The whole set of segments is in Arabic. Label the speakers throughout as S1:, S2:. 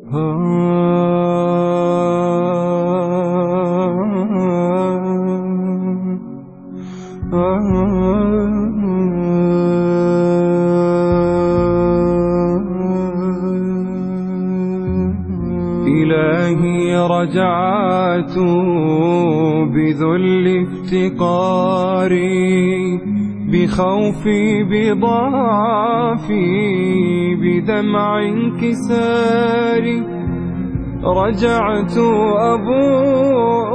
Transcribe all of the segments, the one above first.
S1: إلهي رجعت بذل افتقاري، بخوفي بضعفي، بدمع انكساري. رجعت أبوء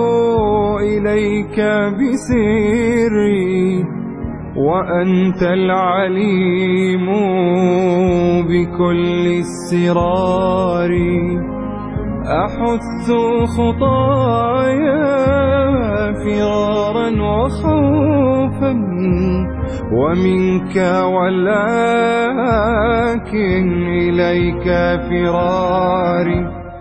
S1: إليك بسري، وأنت العليم بكل السرار. أحث خطايا فرارا وخوفا ومنك، ولكن إليك فراري.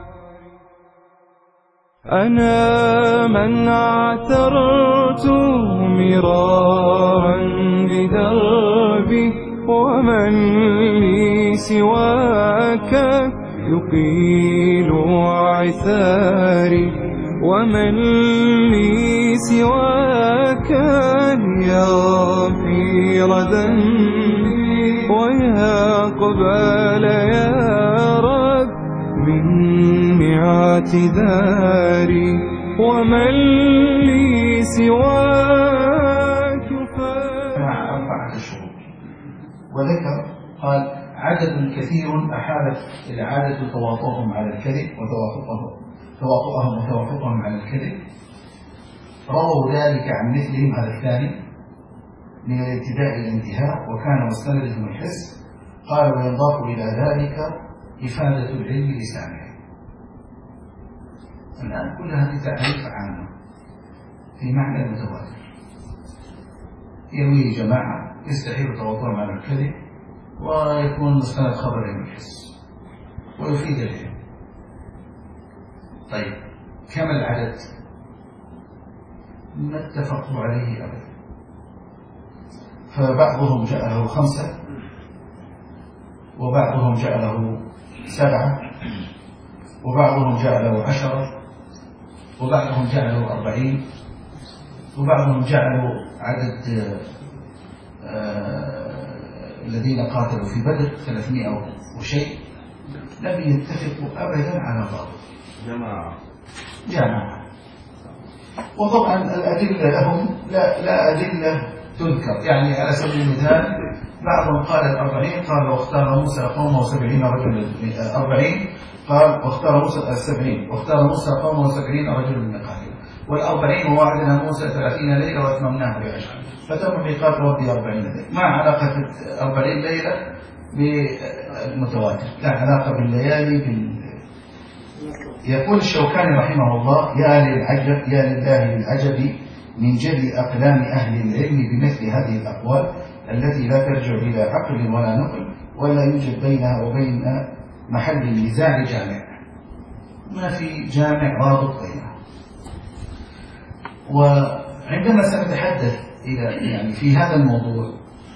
S1: أنا من اعترت مرارا بدربي، ومن لي سواك يقيل عثاري. ومن لي سواك يغفر ذنبي، ويا قبال يا رب مني اعتذاري. ومن لي سواك
S2: مع 4 شروط. وذكر قال عدد كثير أحالت العادة تواطؤهم على الكذب وتوافقهم على الكذب. رووا ذلك عن مثلهم، هذا الثاني، من الابتداء إلى الانتهاء، وكان مستندهم الحس. قال ويضاف إلى ذلك إفادة العلم لسانه. الآن كل هذه تعريف عامة في معنى المتواتر. يروي جماعة يستحيل تواطؤهم على الكذب، ويكون مستند خبرهم الحس ويفيد العلم. طيب كم العدد؟ ما اتفقوا عليه أبدا. فبعضهم جعله 5، وبعضهم جعله 7، وبعضهم جعله 10، وبعضهم جعله 40، وبعضهم جعله عدد الذين قاتلوا في بدر 300 وشيء. لم يتفقوا أبدا على بعض جماعة. وطبعا الأدلة لهم لا أدلة تذكر. يعني على سبيل المثال بعضهم قال 40، قال واختار موسى قومه 70 رجلا 40، قال واختار موسى 70، واختار موسى قومه 70 رجلا من قاتل، وال40 ووعدنا موسى 30 ليلة واتممناها ب10، فتم ميقات ربي 40 ليلة. ما علاقة 40 ليلة بالمتواتر؟ لا علاقة بالليالي. يقول الشوكاني رحمه الله يا لله للعجب من جل أقلام أهل العلم بمثل هذه الأقوال التي لا ترجع إلى عقل ولا نقل، ولا يوجد بينها وبين محل النزاع جامع. ما في جامع رابط بينها. وعندما سنتحدث يعني في هذا الموضوع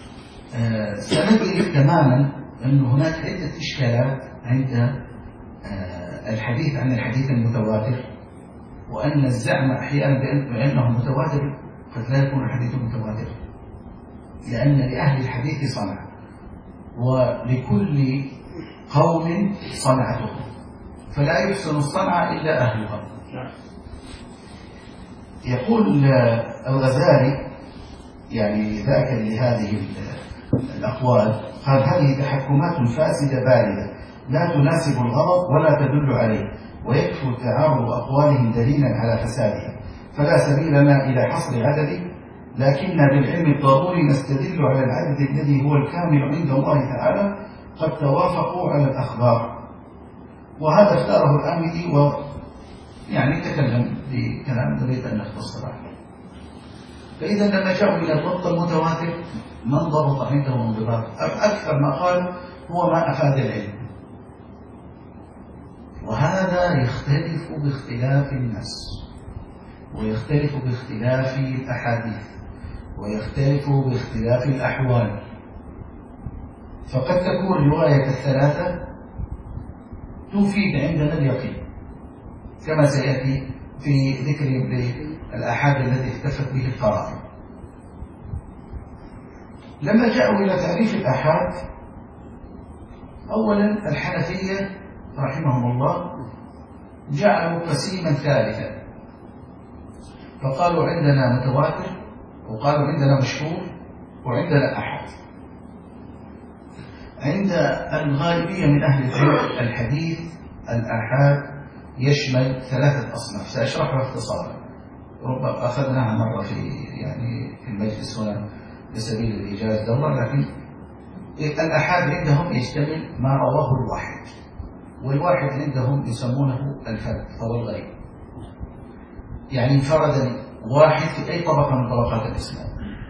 S2: سندرك تماما أن هناك عدة إشكالات عند الحديث عن الحديث المتواتر، وأن الزعم أحيانا بأنه متواتر قد لا يكون الحديث متواتر، لأن لأهل الحديث صنعة، ولكل قوم صنعتهم، فلا يحسن الصنعة إلا أهلها. يقول الغزالي يعني ذاك لهذه الأقوال، قال هذه تحكمات فاسدة باردة لا تناسب الغرض ولا تدل عليه، ويكفي تعارض أقوالهم دليلا على فسادها، فلا سبيل لنا إلى حصر عدده، لكن بالعلم الضروري نستدل على العدد الذي هو الكامل عند الله تعالى قد توافقوا على الأخبار. وهذا اختاره الآمدي، ويعني تكلم بكلام نريد أن نختصر عليه. فإذا لما جاءوا إلى الضبط المتواتر من ضبط عنده انضباط أكثر ما قال هو ما أفاد العلم، وهذا يختلف باختلاف الناس، ويختلف باختلاف الأحاديث، ويختلف باختلاف الأحوال. فقد تكون رواية الثلاثة تفيد عندنا اليقين، كما سيأتي في ذكر الآحاد التي اختفت به القرائن. لما جاءوا إلى تعريف الآحاد، أولا الحنفية رحمهم الله جعلوا قسيما ثالثا، فقالوا عندنا متواتر، وقالوا عندنا مشهور، وعندنا أحد. عند الغالبية من أهل العلم الحديث الآحاد يشمل 3 أصناف، سأشرحها اختصارا، ربما أخذناها مرة في المجلس هنا بسبيل الإيجاز دورة، لكن الآحاد عندهم يشتمل ما رواه الواحد، والواحد عندهم يسمونه الفرد أو الغريب، يعني انفرد واحد في أي طبقة من طبقات الإسلام.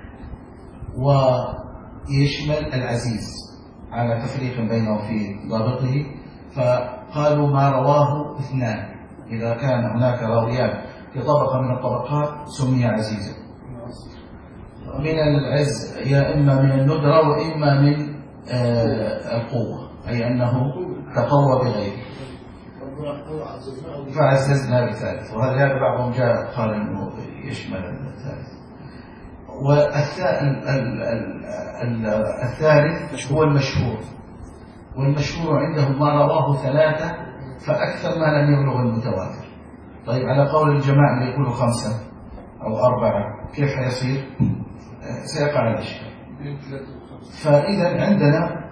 S2: ويشمل العزيز على تفريق بينه في ضابطه، فقالوا ما رواه 2، إذا كان هناك راويان في طبقة من الطبقات سمي عزيزا، من العز يا إما من الندرة وإما من القوة، أي أنه تقوى بغيره فعززنا بالثالث، وهذا بعضهم جاء قال أنه يشمل الثالث. والثالث هو المشهور، والمشهور عندهم ما رواه 3 فأكثر ما لم يبلغ المتواتر. طيب على قول الجماعة اللي يقولوا 5 أو 4 كيف حيصير؟ سيقع الإشكال. فإذا عندنا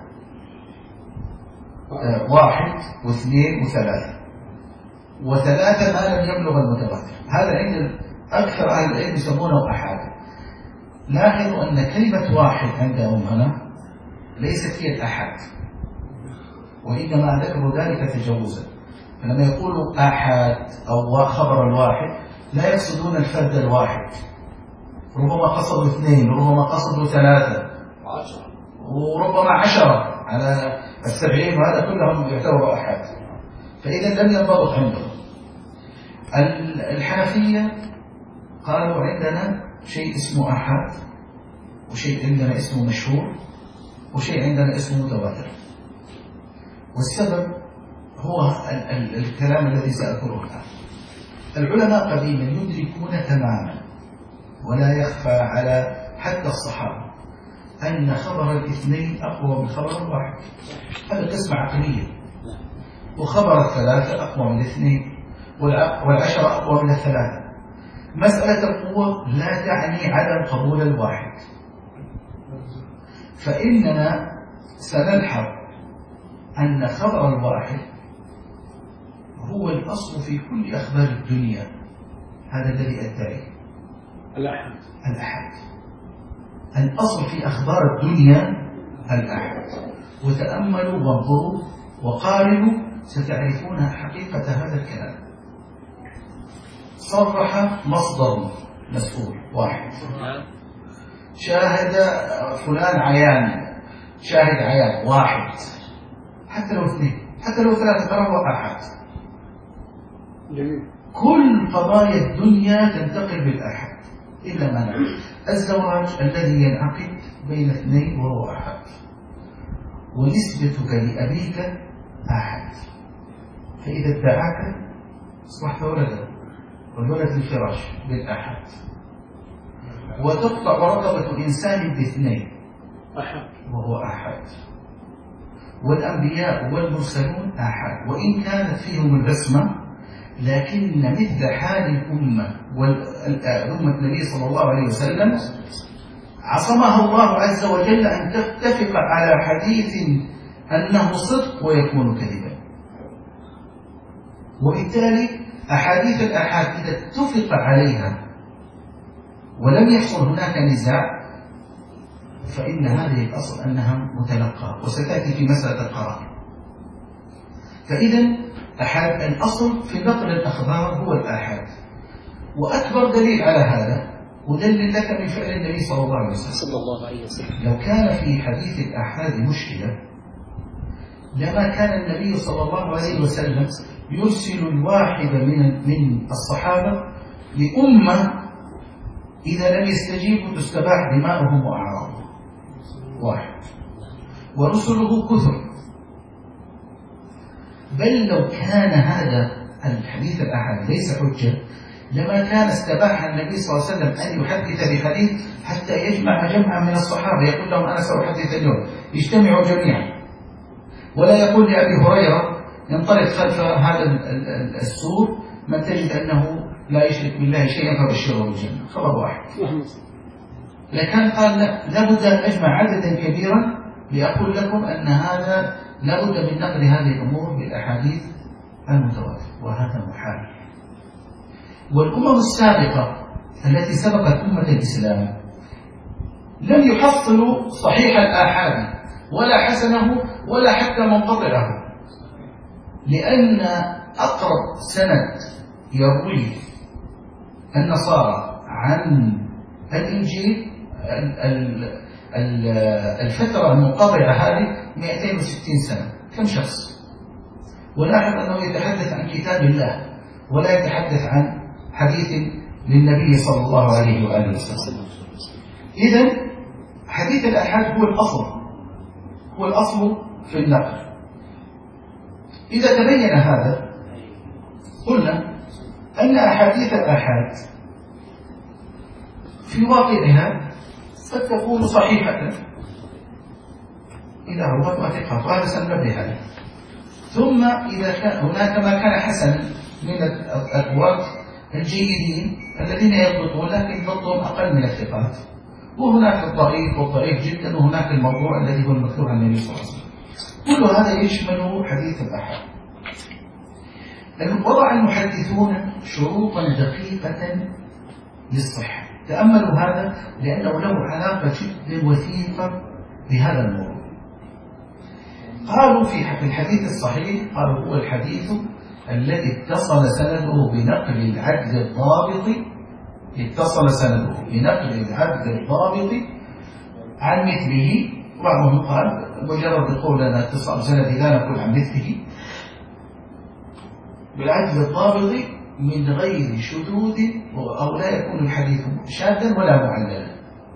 S2: 1 و2 و3، و3 ما لم يبلغ المتواتر، هذا عند أكثر أهل العلم يسمونه أحاد. لاحظوا أن كلمة واحد عندهم هنا ليست هي الأحاد، وإنما ذكروا ذلك تجوزا، فلما يقولوا أحاد أو خبر الواحد لا يقصدون الفرد الواحد، ربما قصدوا 2، ربما قصدوا 3 وربما 10 على 70، وهذا كلهم يعتبر أحاد، فإذا لم ينضبط عندهم. الحنفية قالوا عندنا شيء اسمه أحاد، وشيء عندنا اسمه مشهور، وشيء عندنا اسمه متواتر. والسبب هو الكلام الذي سأذكره الآن. العلماء قديما يدركون تماما ولا يخفى على حتى الصحابة أن خبر الاثنين أقوى من خبر الواحد، هذا قسمة عقلية، وخبر 3 أقوى من 2، وال10 أقوى من 3. مسألة القوة لا تعني عدم قبول الواحد، فإننا سنلحظ أن خبر الواحد هو الأصل في كل أخبار الدنيا، هذا الذي أدعي الأحد. الأصل في أخبار الدنيا الأحد، وتأملوا وانظروا وقارنوا ستعرفون حقيقة هذا الكلام. صرح مصدر مسؤول واحد، شاهد فلان عيان، شاهد عيان واحد، حتى لو 2، حتى لو 3 فهو أحد. كل قضايا الدنيا تنتقل بالأحد إلا ما نعلم الزواج الذي ينعقد بين 2 وهو أحد، ونسبتك لأبيك أحد، فإذا ادعاك أصبحت ولدا، والولد الفراش بالأحد، وتقطع رقبة إنسان ب2 وهو أحد، والأنبياء والمرسلون أحد، وإن كانت فيهم البسمة، لكن مثل حال الأمة والأمة النبي صلى الله عليه وسلم عصمها الله عز وجل أن تتفق على حديث أنه صدق ويكون كذبا. وبالتالي أحاديث الآحاد إذا اتفق عليها ولم يحصل هناك نزاع، فإن هذه الأصل أنها متلقى، وستأتي في مسألة القرائن. فإذا أحد الأصل في نقل الأخبار هو الآحاد، وأكبر دليل على هذا أدلل لك من فعل النبي صلى الله عليه وسلم. لو كان في حديث الآحاد مشكلة لما كان النبي صلى الله عليه وسلم يرسل الواحد من الصحابة لأمة إذا لم يستجيبوا تستباح دماؤهم وأعراضهم، واحد، ورسله كثر، بل لو كان هذا الحديث الأحد ليس حجة لما كان استباح النبي صلى الله عليه وسلم أن يحدث بحديث حتى يجمع جمعا من الصحابة يقول لهم أنا سأحدث اليوم، يجتمعوا جميعا، ولا يقول لأبي هريرة ينطلق خلف هذا السور من تجد أنه لا يشرك بالله شيئا فبشره بالجنة، خبر واحد. لكن قال لابد أن أجمع عددا كبيرا لأقول لكم أن هذا لابد من نقل هذه الأمور بالأحاديث المتواترة، وهذا محال. والأمم السابقة التي سبقت أمة الإسلام لم يحصلوا صحيح الآحاد ولا حسنه ولا حتى منقطعه، لأن أقرب سند يروي النصارى عن الإنجيل الفترة المنقطعة هذه 260 سنة. كم شخص؟ ولاحظ أنه يتحدث عن كتاب الله ولا يتحدث عن حديث للنبي صلى الله عليه وآله وسلم. إذن حديث الآحاد هو الأصل في النقل. إذا تبين هذا قلنا أن أحاديث الآحاد في واقعها قد تكون صحيحة إذا روت وثقات، وهذا سننبه عليه. ثم إذا كان هناك ما كان حسنا من الرواة الجيدين الذين يضبطون لكن ضبطهم أقل من الثقات، وهناك الضعيف والضعيف جدا، وهناك الموضوع الذي هو المذكور عن النبي صلى الله عليه وسلم. كل هذا يشمل حديث الآحاد. وضع المحدثون شروطا دقيقة للصحة. تأملوا هذا لأنه له علاقة جدا وثيقة بهذا الموضوع. قالوا في الحديث الصحيح، قالوا هو الحديث الذي اتصل سنده بنقل العدل الضابط عن مثله. بعضهم قال مجرد القول أن اتصال سند لا نقول عن مثله، بالعدل الضابط من غير شذوذ، أو لا يكون الحديث شاذا ولا معللا.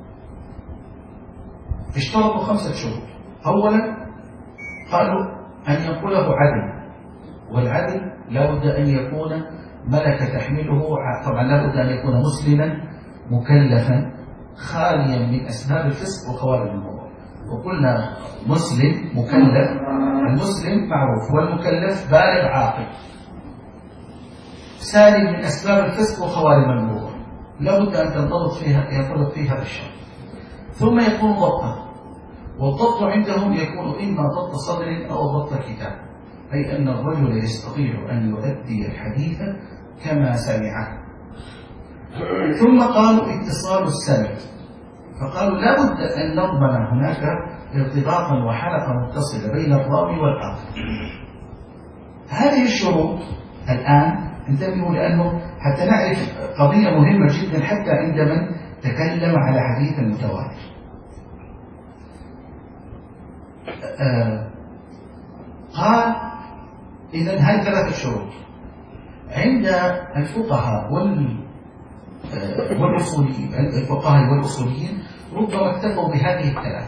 S2: اشترطوا 5 شروط. أولا قالوا أن ينقله عدل، والعدل لابد أن يكون ملك تحمله، طبعا لابد أن يكون مسلما مكلفا خاليا من أسباب الفسق وخوارج المروءة. وقلنا مسلم مكلف، المسلم معروف، والمكلف بالغ عاقل سالم من أسباب الفسق وخوارج المروءة، لابد أن ينطبق فيها الشرط. ثم يكون ضبطا، والضبط عندهم يكون إما ضبط صدر أو ضبط كتاب، أي أن الرجل يستطيع أن يؤدي الحديث كما سمعه. ثم قالوا اتصال السند، فقالوا لا بد أن نضمن هناك ارتباطا وحلقة متصلة بين الراوي والآخر. هذه الشروط الآن انتبهوا، لأنه حتى نعرف قضية مهمة جدا حتى عند من تكلم على حديث المتواتر. قال إذن هذه 3 شروط عند الفقهاء والأصوليين. الفقهاء والأصوليين ربما اكتفوا بهذه 3،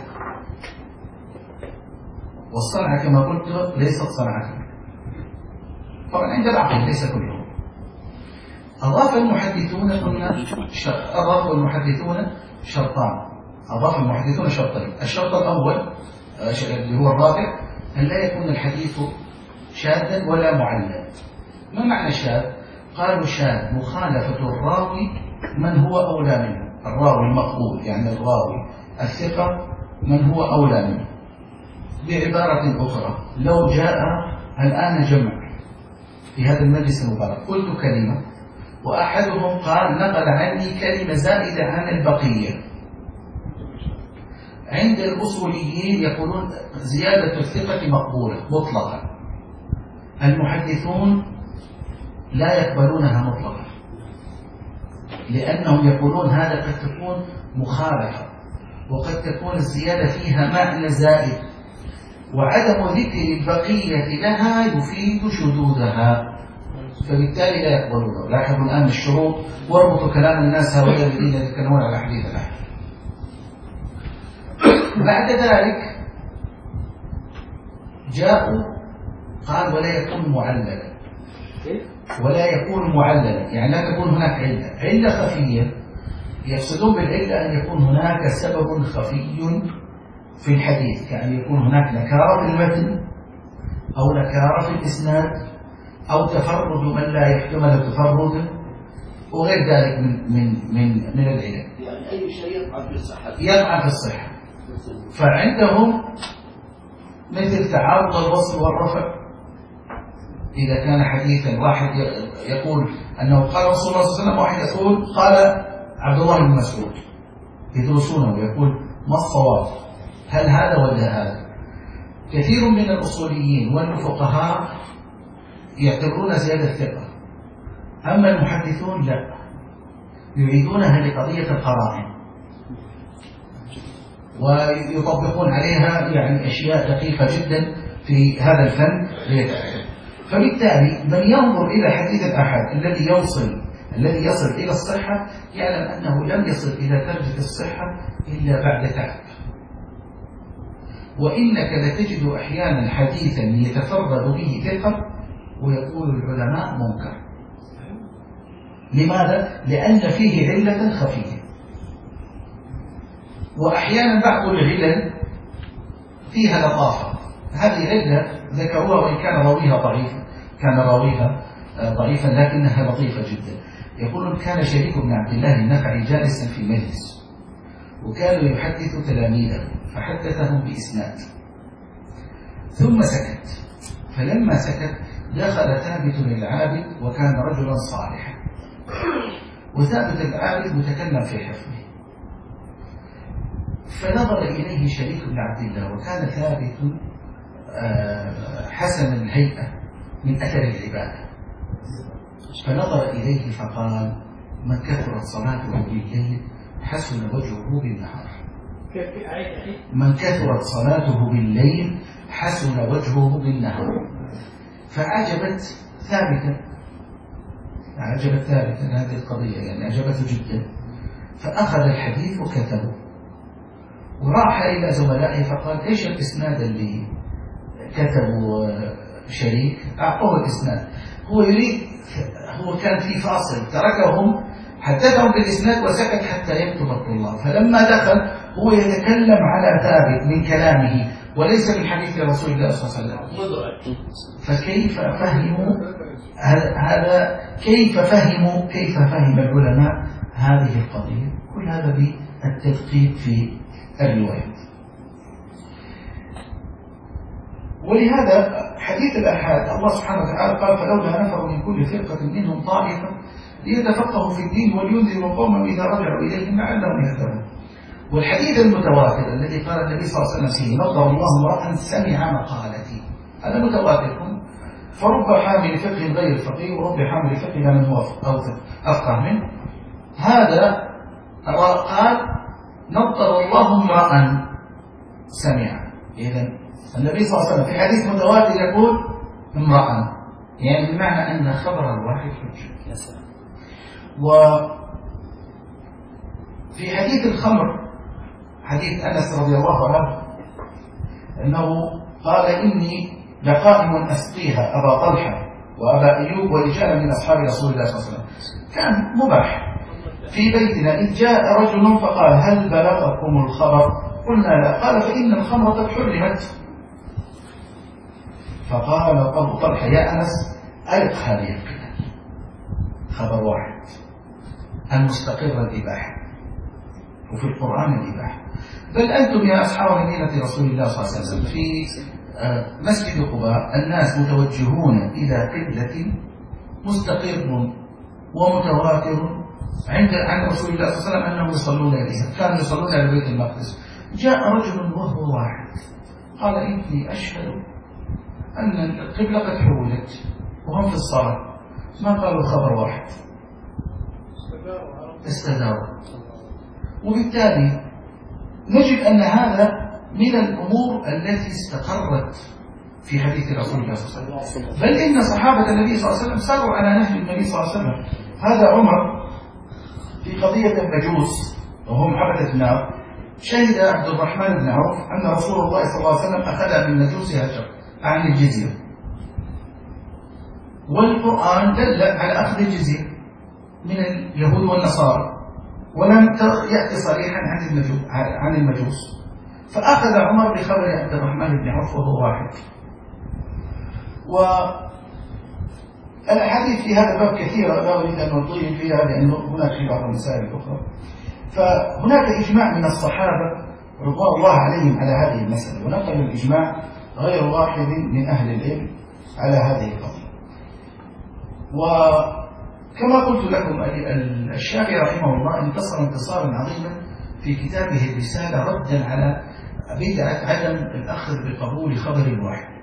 S2: والصنعة كما قلت ليست صنعة، طبعا عند العقل ليس كلهم. أضاف المحدثون شرطان. أضاف المحدثون شرطين. الشرط الأول اللي هو الرابع أن لا يكون الحديث شاذا ولا معللا. ما معنى شاذ؟ قالوا شاذ مخالفة الراوي من هو أولى منه، الراوي المقبول يعني الراوي الثقة من هو أولى منه. بعبارة أخرى، لو جاء الآن جمع في هذا المجلس المبارك قلت كلمة وأحدهم قال نقل عني كلمة زائدة عن البقية، عند الأصوليين يقولون زيادة الثقة مقبولة مطلقا. المحدثون لا يقبلونها مطلقا، لأنهم يقولون هذا قد تكون مخالفة، وقد تكون الزيادة فيها معنى زائد، وعدم ذكر البقية لها يفيد شذوذها، فبالتالي لا يقبلونها. لاحظوا الآن الشروط، واربطوا كلام الناس هؤلاء الذين يتكلمون على حديث الأحد. بعد ذلك جاءوا قال ولا يكون معللا، ولا يكون معللا يعني لا تكون هناك علة خفية. يقصدون بالعلة أن يكون هناك سبب خفي في الحديث، كأن يكون هناك نكارة في المتن أو نكارة في الإسناد أو تفرد من لا يحتمل تفرده وغير ذلك من العلل.
S3: يعني أي شيء يقع في الصحة،
S2: يقع في الصحة. فعندهم مثل تعارض الوصل والرفع. إذا كان حديثا واحد يقول أنه قال رسول الله صلى الله عليه وسلم، واحد يقول قال عبد الله بن مسعود، يدرسونه ويقول ما الصواب، هل هذا ولا هذا؟ كثير من الأصوليين والفقهاء يعتبرون زيادة ثقة، أما المحدثون لا، يريدونها لقضية القرائن ويطبقون عليها يعني أشياء دقيقة جدا في هذا الفن ليتأكد. فبالتالي من ينظر إلى حديث الآحاد الذي يصل إلى الصحة يعلم أنه لم يصل إلى درجة الصحة إلا بعد تعب. وإنك لتجد أحيانا حديثا يتفرد به ثقة ويقول العلماء منكر. لماذا؟ لأن فيه علة خفية. وأحيانا بعض العلل فيها لطافة، هذه علة ذكروها وإن كان راويها ضعيفا لكنها لطيفة جدا. يقولون كان شريك بن عبد الله النخعي جالسا في مجلس وكانوا يحدث تلاميذه فحدثهم بإسناد ثم سكت، فلما سكت دخل ثابت العابد وكان رجلا صالحا، وثابت العابد متكلم في حفظه، فنظر إليه شريك بن عبد الله وكان ثابت حسن الهيئة من أثر العبادة، فنظر إليه فقال من كثرت صلاته بالليل حسن وجهه بالنهار. من كثرت صلاته بالليل حسن وجهه بالنهار. فعجبت ثابتا هذه القضية، يعني عجبته جدا، فأخذ الحديث وكتبه وراح إلى زملائه فقال إيش الإسناد اللي كتبه شريك؟ أعطوه الإسناد. هو كان في فاصل، تركهم حدثهم بالإسناد وسكت حتى يكتب الطلاب، فلما دخل هو يتكلم على ثابت من كلامه وليس من حديث رسول الله صلى الله عليه وسلم. فكيف فهموا هذا؟ كيف فهم العلماء هذه القضية؟ كل هذا بالتدقيق في الروايات. ولهذا حديث الآحاد الله سبحانه وتعالى قال فلولا نفر من كل فرقة منهم طائفة ليتفقهوا في الدين ولينذروا قومهم إذا رجعوا إليهم لعلهم يهتدون. والحديث المتواتر الذي قال النبي صلى الله عليه وسلم فيه نظر الله امرأ سمع مقالتي، هذا متواتر. فرب حامل فقه غير فقيه ورب حامل فقه من هو أفقه منه. هذا قال نظر الله امرأ سمع. إذن النبي صلى الله عليه وسلم في حديث متواتر يقول امرأ، يعني بمعنى أن خبر الواحد حجة. وفي حديث الخمر حديث أنس رضي الله عنه أنه قال إني لقائم أسقيها أبا طلحة وأبا أيوب ورجالا من أصحاب رسول الله صلى الله عليه وسلم، كان مباح في بيتنا، إذ جاء رجل فقال هل بلغكم الخبر؟ قلنا لا. قال فإن الخمر قد حرمت. فقال أبو طلحة يا أنس ألق هذه القلة، خبر واحد المستقر الإباحة، وفي القرآن الإباحة. بل أنتم يا أصحاب مدينة رسول الله صلى الله عليه وسلم في مسجد قباء الناس متوجهون إلى قبلة مستقر ومتواتر عن رسول الله صلى الله عليه وسلم أنهم يصلون إليها، كانوا يصلون إلى بيت المقدس. جاء رجل وهو واحد قال إني أشهد أن القبلة قد حولت وهم في الصلاة، ما قالوا خبر واحد، استداروا. وبالتالي نجد أن هذا من الأمور التي استقرت في حديث رسول الله صلى الله عليه وسلم. بل إن صحابة النبي صلى الله عليه وسلم ساروا على نهج النبي صلى الله عليه وسلم. هذا عمر في قضية المجوس وهم حبة النار، شهد عبد الرحمن بن عوف أن رسول الله صلى الله عليه وسلم أخذ من مجوس هجر عن الجزية، والقرآن دل على أخذ الجزية من اليهود والنصارى، ولم يأتي صريحا عن المجوس. فأخذ عمر بخبر عبد الرحمن بن عوف وهو واحد. والأحاديث في هذا الباب كثيرة، لا أريد أن أطيل فيها لأنه هناك في بعض المسائل الأخرى. فهناك إجماع من الصحابة رضوان الله عليهم على هذه المسألة، ونقل الإجماع غير واحد من أهل العلم على هذه القضية. وكما قلت لكم الشافعي رحمه الله انتصر انتصارا عظيما في كتابه الرسالة ردا على بدعة عدم الأخذ بقبول خبر الواحد.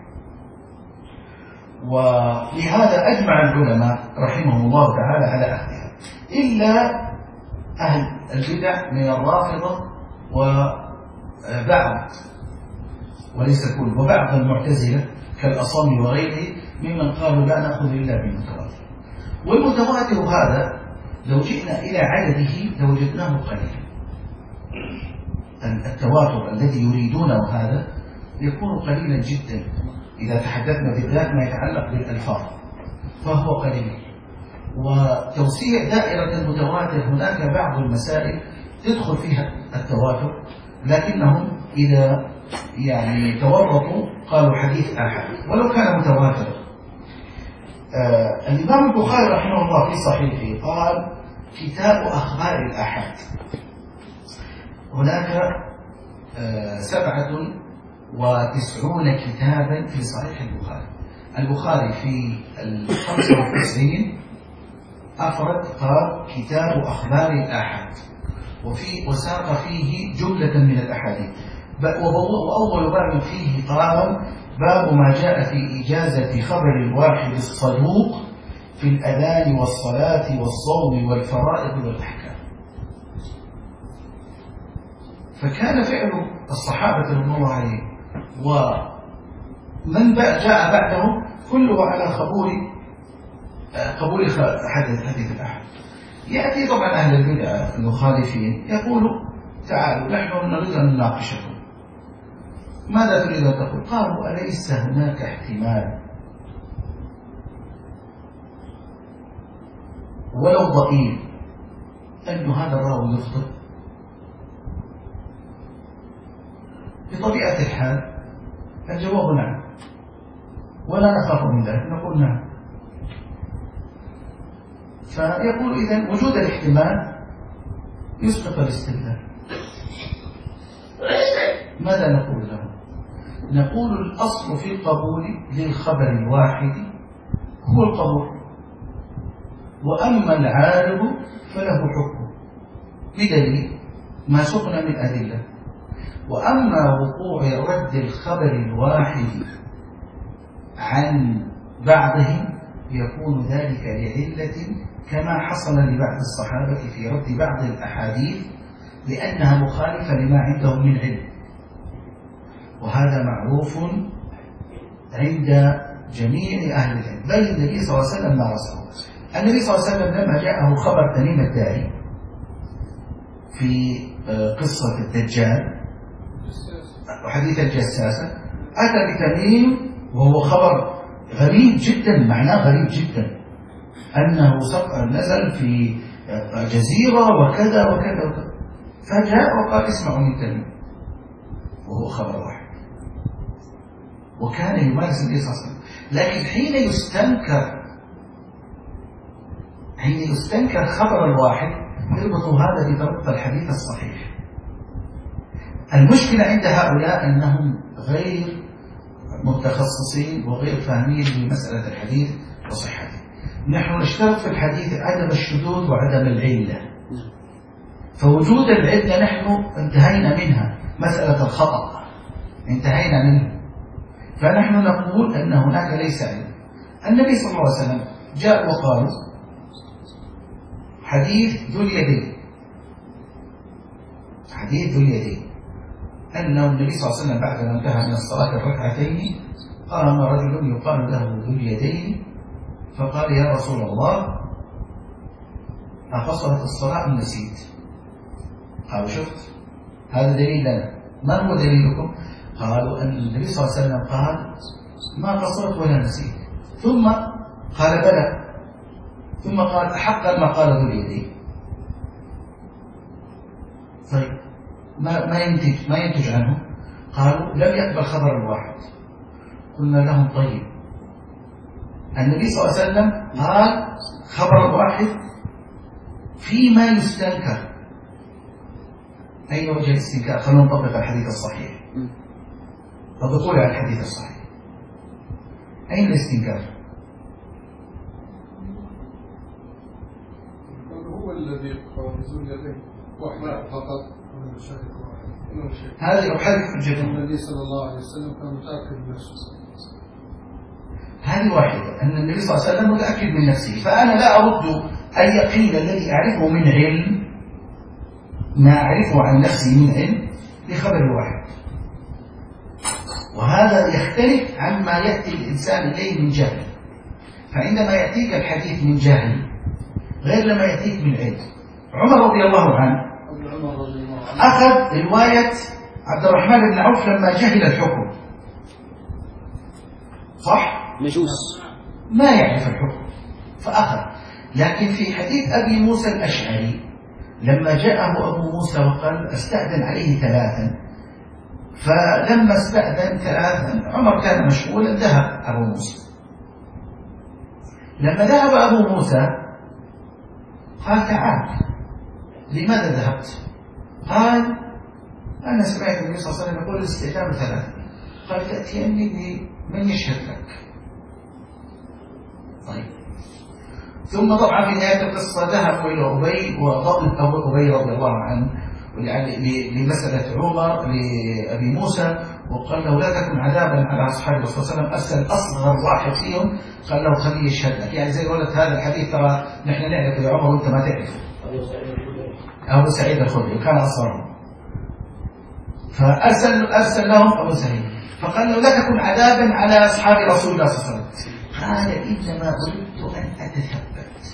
S2: ولهذا أجمع العلماء رحمهم الله تعالى على أخذها، إلا أهل البدع من الرافضة وبعض وليس كل وبعض المعتزلة كالأصم وغيره ممن قالوا لا نأخذ إلا بالمتواتر. والمتواتر هذا لو جئنا إلى عدده لوجدناه قليلا. التواتر الذي يريدونه هذا يكون قليلا جدا إذا تحدثنا بالذات ما يتعلق بالألفاظ، فهو قليل. وتوسيع دائرة المتواتر هناك بعض المسائل تدخل فيها التواتر، لكنهم إذا يعني تورطوا قالوا حديث آحاد ولو كان متواتر. الإمام البخاري رحمه الله في صحيحه قال كتاب أخبار الآحاد. هناك 97 كتابا في صحيح البخاري. البخاري في 95 أفرد قال كتاب أخبار الآحاد، وساق فيه جملة من الأحاديث، وأول باب فيه قال باب ما جاء في إجازة خبر الواحد الصدوق في الأذان والصلاة والصوم والفرائض والأحكام. فكان فعل الصحابة رضي الله عليهم ومن جاء بعدهم كله على قبول حديث الأحد. يأتي طبعا أهل البدع المخالفين يقولوا تعالوا نحن نريد أن نناقشكم، ماذا تريد أن تقول؟ قالوا أليس هناك احتمال ولو ضئيل أن هذا الراوي يخطئ؟ بطبيعة الحال الجواب نعم، ولا نخاف من ذلك، نقول نعم. فيقول إذن وجود الاحتمال يسقط الاستدلال. ماذا نقول له؟ نقول الأصل في القبول للخبر الواحد هو القبول، وأما العارض فله حكم بدليل ما سقنا من أدلة. وأما وقوع رد الخبر الواحد عن بعضهم يكون ذلك لعلة كما حصل لبعض الصحابة في رد بعض الأحاديث لأنها مخالفة لما عندهم من علم، وهذا معروف عند جميع أهل العلم، بل النبي صلى الله عليه وسلم مارسه. النبي صلى الله عليه وسلم لما جاءه خبر تميم الداري في قصة الدجال وحديث الجساسة، أتى بتميم وهو خبر غريب جدا، معناه غريب جدا، أنه نزل في جزيرة وكذا وكذا وكذا، فجاء وقال اسمعوا من تميم، وهو خبر واحد، وكان يمارس النبي صلى الله عليه وسلم. لكن حين يستنكر خبر الواحد يربط هذا بضبط الحديث الصحيح. المشكلة عند هؤلاء أنهم غير متخصصين وغير فاهمين بمسألة الحديث وصحته. نحن نشترط في الحديث عدم الشذوذ وعدم العلة، فوجود العلة نحن انتهينا منها، مسألة الخطأ انتهينا منه، فنحن نقول أن هناك ليس علم. النبي صلى الله عليه وسلم جاء وقال حديث ذو اليدين، حديث ذو اليدين، أنه النبي صلى الله عليه وسلم بعد ما انتهى من الصلاة الركعتين قام رجل يقال له ذو اليدين فقال يا رسول الله أقصرت الصلاة أم نسيت؟ قالوا شفت هذا دليل لنا. ما هو دليلكم؟ قالوا أن النبي صلى الله عليه وسلم قال ما قصرت ولا نسيت، ثم قال بلى. ثم قال أحقا ما قال ذو اليدين. طيب ما ينتج عنه؟ قالوا لم يقبل خبر الواحد. قلنا لهم طيب النبي صلى الله عليه وسلم قال خبر الواحد فيما يستنكر. أين وجه الاستنكار؟ خلونا نطبق الحديث الصحيح. طبقوا لي على الحديث الصحيح. أين الاستنكار؟
S4: هو الذي قال ذو اليدين واحد فقط.
S2: هذه أحد حجته.
S4: النبي صلى الله عليه وسلم كان متأكد من نفسه.
S2: هذه واحدة، أن النبي صلى الله عليه وسلم متأكد من نفسه، فأنا لا أرد اليقين الذي أعرفه من علم، ما أعرفه عن نفسي من علم، بخبر واحد. وهذا يختلف عما يأتي الإنسان إليه من جهل. فعندما يأتيك الحديث من جهل غير لما يأتيك من علم. عمر رضي الله عنه أخذ رواية عبد الرحمن بن عوف لما جهل الحكم، صح؟
S5: مجوس
S2: ما يعرف الحكم فأخذ. لكن في حديث أبي موسى الأشعري لما جاءه أبو موسى وقال استأذن عليه 3، فلما استأذن 3 عمر كان مشغولا، ذهب أبو موسى. لما ذهب أبو موسى قال تعال، لماذا ذهبت؟ قال أنا سمعت النبي صلى الله عليه وسلم يقول الاستئذان 3. قال تأتيني بمن يشهد لك. طيب ثم طبعا في نهاية القصة ذهبوا إلى أبي وضبط أبي رضي الله عنه لمسألة عمر لأبي موسى، وقال له لا تكن عذابا على أصحاب الرسول صلى الله عليه وسلم. أرسل أصغر واحد فيهم قال له خليه يشهد لك، يعني زي قولت هذا الحديث ترى نحن نعرف يا عمر وأنت ما تعرف. أبو سعيد الخدري كان أصغرهم، فأرسل لهم أبو سعيد فقال له لا تكن عذابا على أصحاب رسول الله صلى الله عليه وسلم. قال إنما أردت أن أتثبت.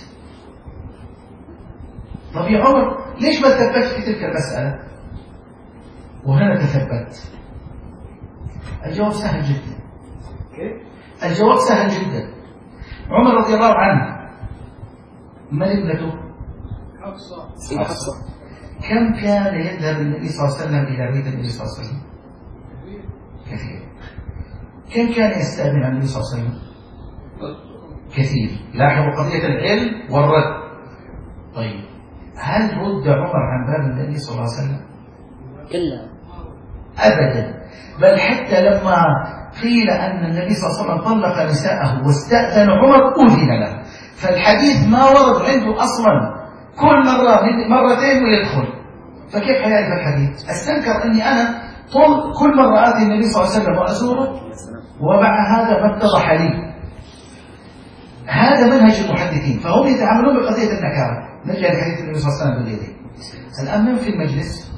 S2: طب يا عمر ليش ما تثبت في تلك المسألة وهنا تثبت؟ الجواب سهل جدا. الجواب سهل جدا. عمر رضي الله عنه من ابنته؟ حفصة. كم كان يذهب النبي صلى الله عليه وسلم إلى بيت النبي صلى الله عليه وسلم؟ كثير. كم كان يستأذن عن النبي صلى الله عليه وسلم؟ كثير. لاحظوا قضية العلم والرد. طيب هل رد عمر عن باب النبي صلى الله عليه وسلم؟
S5: كلا
S2: أبدا. بل حتى لما قيل أن النبي صلى الله عليه وسلم طلق نساءه واستأذن عمر أذن له، فالحديث ما ورد عنده أصلا، كل مرتين ويدخل، فكيف حيعرف الحديث؟ أستنكر أني أنا كل مرة آتي النبي صلى الله عليه وسلم وأزوره ومع هذا ما اتضح لي. هذا منهج المحدثين، فهم يتعاملون بقضية النكارة. نرجع لحديث النبي صلى الله عليه وسلم باليدين. الآن من في المجلس؟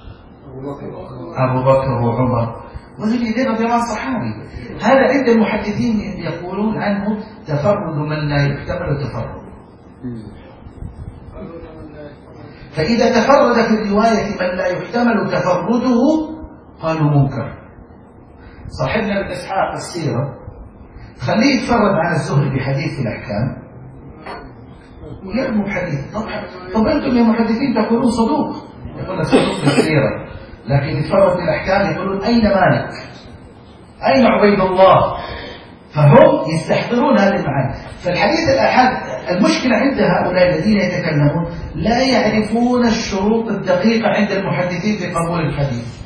S2: أبو بكر وعمر وذو اليدين رضي الله عنه صحابي. هذا عند المحدثين يقولون عنه تفرد من لا يحتمل تفرد. فإذا تفرد في الرواية من لا يحتمل تفرده قالوا منكر. صاحبنا الإسحاق السيرة خليه يتفرد عن الزهري بحديث في الأحكام ويرموا بحديث. طب أنتم يا محدثين تقولون صدوق، يقولون صدوق في السيرة، لكن يتفرد في الأحكام يقولون أين مالك؟ أين عبيد الله؟ فهم يستحضرون هذه المعاني. فالحديث الآحاد المشكلة عند هؤلاء الذين يتكلمون لا يعرفون الشروط الدقيقة عند المحدثين في قبول الحديث.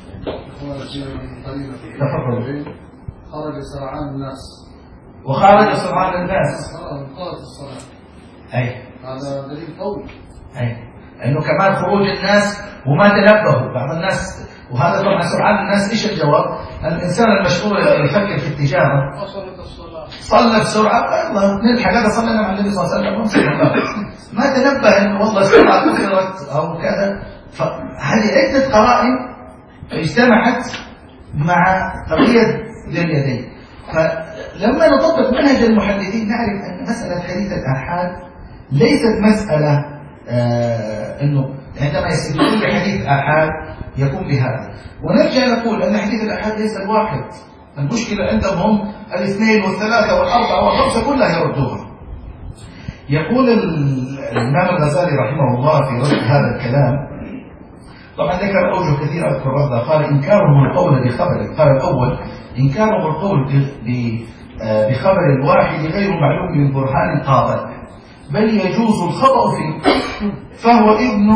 S2: تفضل.
S4: خرج سرعان الناس
S2: وخرج سرعان الناس
S4: قالت الصلاة.
S2: أي
S4: هذا دليل قوي.
S2: أي إنه كمان خروج الناس وما تنبهوا بعض الناس. وهذا طبعا سرعان الناس إيش الجواب؟ الإنسان المشهور اللي يفكر في التجارة صلى بسرعة الله نلحق هذا صلينا مع النبي صلى الله عليه وسلم ما تنبه إنه والله السرعة أخرت أو كذا. فهذه عدة قرائن اجتمعت مع قضية ذي اليدين. فلما نطبق منهج المحدثين نعرف أن مسألة حديث الآحاد ليست مسألة أنه عندما يستدلون بحديث آحاد يكون بهذا. ونرجع نقول أن حديث الآحاد ليس الواحد، المشكلة عندهم هم الاثنين والثلاثة والأربعة والخمسة كلها يردوها. يقول الإمام الغزالي رحمه الله في رد هذا الكلام، طبعا ذكر أوجه كثيرة أذكر ردها. قال إنكارهم القول بخبر، قال الأول إنكارهم القول بخبر الواحد غير معلوم من برهان قاطع، بل يجوز الخطأ فيه، فهو ابن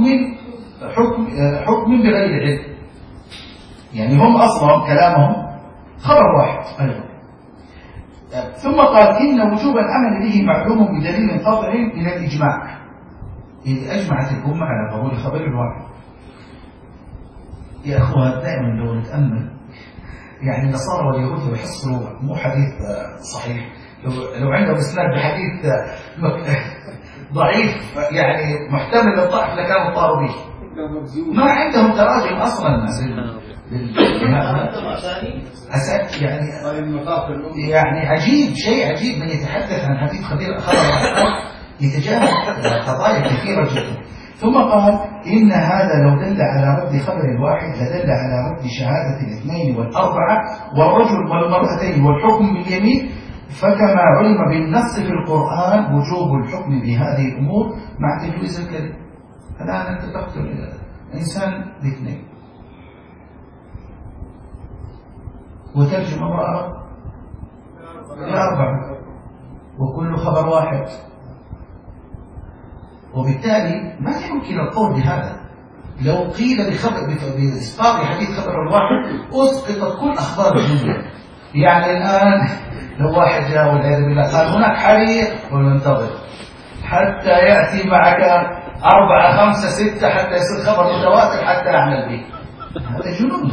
S2: حكم بغير علم. يعني هم أصلا كلامهم خبر واحد أيضا. ثم قال إن وجوب العمل به معلوم بدليل قطع من الإجماع، إذ أجمعت الأمة على قبول خبر الواحد. يا أخوان دائما لو نتأمل، يعني النصارى واليهود لو يحصلوا مو حديث صحيح، لو عندهم إسناد بحديث ضعيف يعني محتمل للضعف لكانوا طاروا به. ما عندهم تراجم أصلا يعني عجيب، شيء عجيب من يتحدث عن حديث خبر يتجاهل قضايا كثيرة جدا. ثم قال إن هذا لو دل على رد خبر الواحد لدل على رد شهادة الاثنين والأربعة والرجل والمرأتين والحكم باليمين، فكما علم بالنص في القرآن وجوب الحكم بهذه الأمور مع تجويز الكذب. الآن أنت تقتل إنسان باثنين وترجم امرأة بأربعة وكل خبر واحد، وبالتالي ما يمكن القول بهذا. لو قيل بإسقاط حديث خبر الواحد أسقطت كل أخبار الدنيا. يعني الآن لو واحد جاء والعياذ بالله قال هناك حريق وننتظر حتى يأتي معك 4 5 6 حتى يصير خبر متواتر حتى نعمل به، هذا جنون.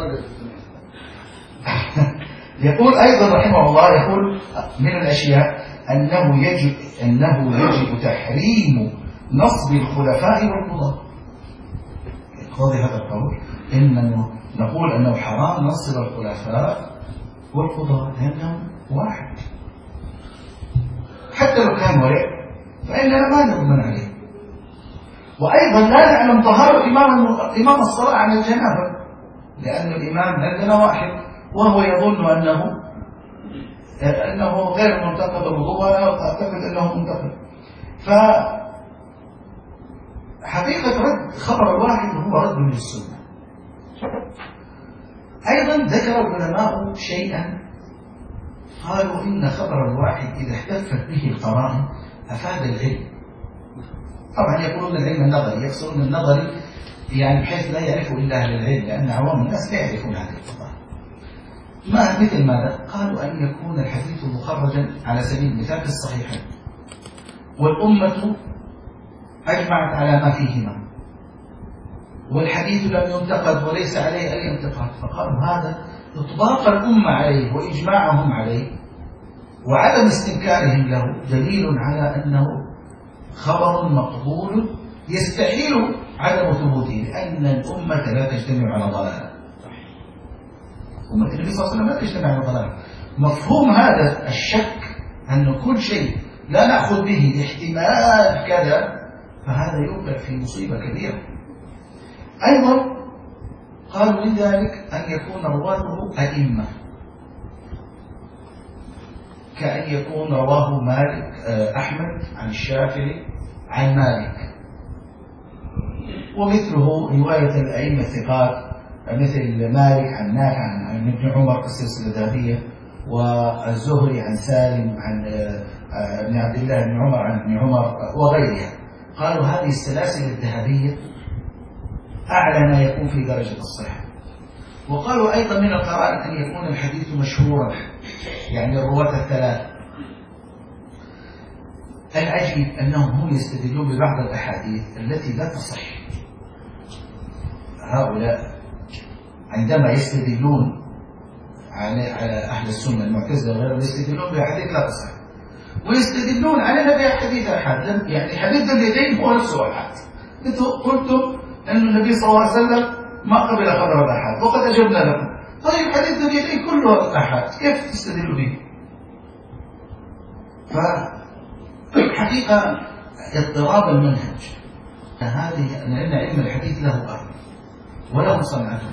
S2: يقول أيضا رحمه الله، يقول من الأشياء أنه يجب تحريم نصب الخلفاء والقضاة. يقول هذا القول إنه نقول أنه حرام نصب الخلفاء والقضاة لأنهم واحد، حتى لو كان ورع فإننا ما نؤمن عليه. وأيضا لا نعلم طهارة إمام الصلاة عن الجنابة، لأن الإمام عندنا واحد وهو يظن أنه غير منتقد الوضوء، وأنا أعتقد أنه منتقد. فحقيقة رد خبر الواحد هو رد من السنة. أيضا ذكر العلماء شيئا، قالوا إن خبر الواحد إذا احتفت به القرائن أفاد العلم. طبعا يقولون العلم النظري، يقصدون النظري يعني بحيث لا يعرفه إلا أهل العلم، لأن عوام الناس لا يعرفون هذه القضايا. ما مثل ماذا؟ قالوا أن يكون الحديث مخرجا على سبيل المثال في الصحيحين والأمة أجمعت على ما فيهما، والحديث لم ينتقد وليس عليه أي انتقاد، فقالوا هذا إطباق الأمة عليه وإجماعهم عليه وعدم استنكارهم له دليل على أنه خبر مقبول يستحيل عدم ثبوته، لأن الأمة لا تجتمع على ضلال. أمة النبي صلى الله عليه وسلم لا تجتمع على ضلال. مفهوم هذا الشك أن كل شيء لا نأخذ به احتمال كذا، فهذا يوقع في مصيبة كبيرة. أيضا قالوا من ذلك أن يكون رواته أئمة، كأن يكون رواه مالك أحمد عن الشافعي عن مالك، ومثله رواية الأئمة الثقات مثل مالك عن نافع عن ابن عمر السلسلة الذهبية، والزهري عن سالم عن ابن عبد الله بن عمر عن ابن عمر وغيرها. قالوا هذه السلاسل الذهبية أعلى ما يكون في درجة الصحة. وقالوا أيضا من القرائن أن يكون الحديث مشهورا، يعني الرواة الثلاث. العجيب أنهم هم يستدلون ببعض الأحاديث التي لا تصح. هؤلاء عندما يستدلون على أهل السنة المعتزلة وغيرهم يستدلون بأحاديث لا تصح، ويستدلون على نبي حديث أحد، يعني حديث اليدين هو نفسه أحد. أنتم قلتم أن النبي صلى الله عليه وسلم ما قبل خبر الأحد وقد أجبنا لكم. طيب حديث اليدين كله أحد، كيف تستدلوا به؟ فالحقيقة اضطراب المنهج هذه، لأن علم الحديث له أهل وله صنعته.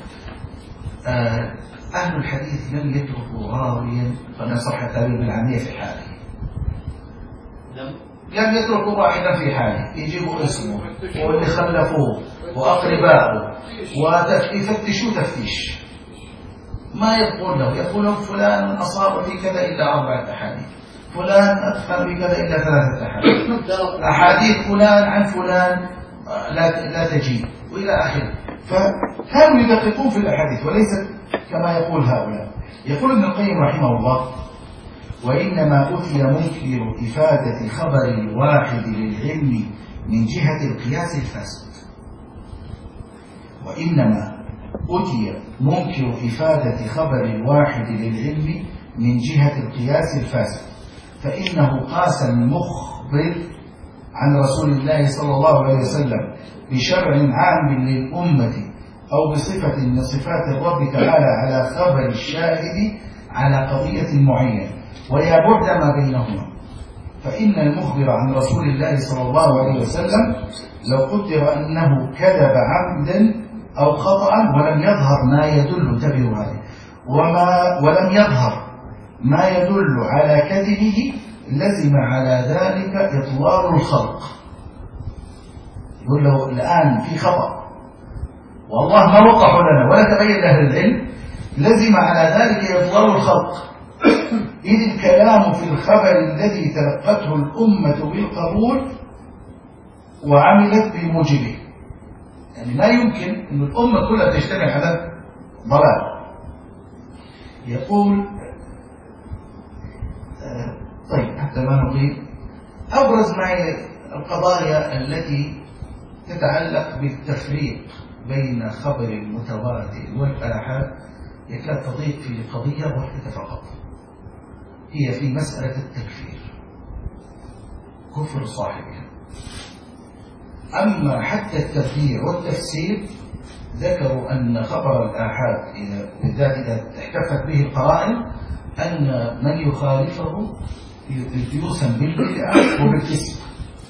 S2: أهل الحديث لم يتركوا راويا فنصح التعبير بالعامية في حاله، لم يتركوا واحدا في حاله، يجيبوا اسمه واللي خلفوه وأقربائه ويفتشوا تفتيش، ما يقول له فلان أصاب في كذا إلا 4 أحاديث، فلان أدخل في كذا إلا 3 أحاديث، أحاديث فلان عن فلان لا تجيب وإلى آخره. فكانوا يدققون في الأحاديث وليست كما يقول هؤلاء. يقول ابن القيم رحمه الله: وإنما أتي منكر إفادة خبر الواحد للعلم من جهة القياس الفاسد. وإنما أتي منكر إفادة خبر الواحد للعلم من جهة القياس الفاسد، فإنه قاس المخبر عن رسول الله صلى الله عليه وسلم بشرع عام للأمة أو بصفة من صفات الرب تعالى على خبر الشاهد على قضية معينة، ويا بعد ما بينهما. فإن المخبر عن رسول الله صلى الله عليه وسلم لو قدر أنه كذب عمدا أو خطأ ولم يظهر ما يدل، انتبهوا هذه، ولم يظهر ما يدل على كذبه، لزم على ذلك إضلال الخلق. يقول له الآن في خطأ والله ما وضح لنا ولا تبين لأهل العلم، لزم على ذلك إضلال الخلق، إذ الكلام في الخبر الذي تلقته الأمة بالقبول وعملت بموجبه. يعني لا يمكن أن الأمة كلها تجتمع على ضلال. يقول طيب حتى ما نطيل، أبرز معي القضايا التي تتعلق بالتفريق بين خبر المتواتر والآحاد يكاد تضيق في قضية واحدة فقط، هي في مسألة التكفير، كفر صاحبها. أما حتى التفسير والتفسير ذكروا أن خبر الآحاد بالذات إذا احتفت به القرائن أن من يخالفه يوسم بالبدعة وبالفسق،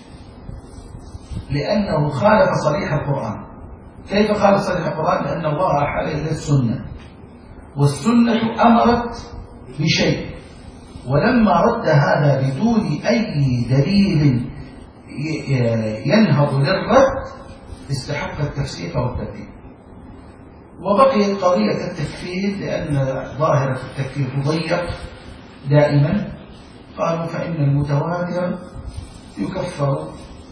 S2: لأنه خالف صريح القرآن. كيف خالف صريح القرآن؟ لأن الله أحال إلى السنة، والسنة أمرت بشيء، ولما رد هذا بدون أي دليل ينهض للرد استحق التفسيق والتبديل. وبقيت قضية التكفير لأن ظاهرة التكفير تضيق دائما، قالوا فإن المتواتر يكفر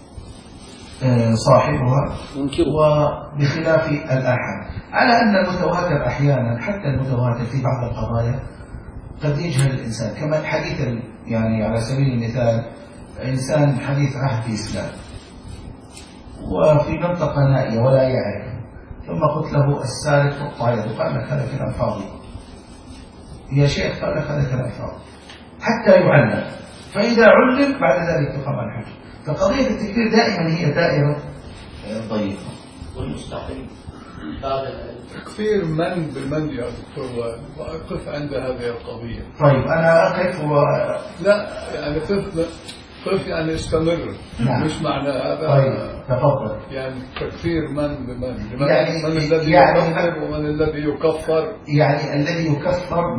S2: صاحبها وبخلاف الآحاد، على أن المتواتر أحيانا حتى المتواتر في بعض القضايا قد يجهل الإنسان، كما حديث يعني على سبيل المثال إنسان حديث عهد الإسلام وفي منطقة نائية ولا يعرف، ثم قلت له السارق والطائر، قال لك هذا كلام فاضي يا شيخ، قال لك هذا كلام فاضي حتى يعلم، فإذا علم بعد ذلك تقام الحج. فقضية التكفير دائما هي دائرة ضيقة.
S3: والمستقيم
S4: تكفير من بمن يا دكتور؟ وأقف عند هذه القضية.
S2: طيب أنا أقف
S4: لا يعني قف يعني استمر. نعم. مش معنى هذا.
S2: طيب تفضل.
S4: يعني تكفير من بمن؟
S2: يعني
S4: من الذي يكفر ومن الذي يكفر؟
S2: يعني الذي يكفر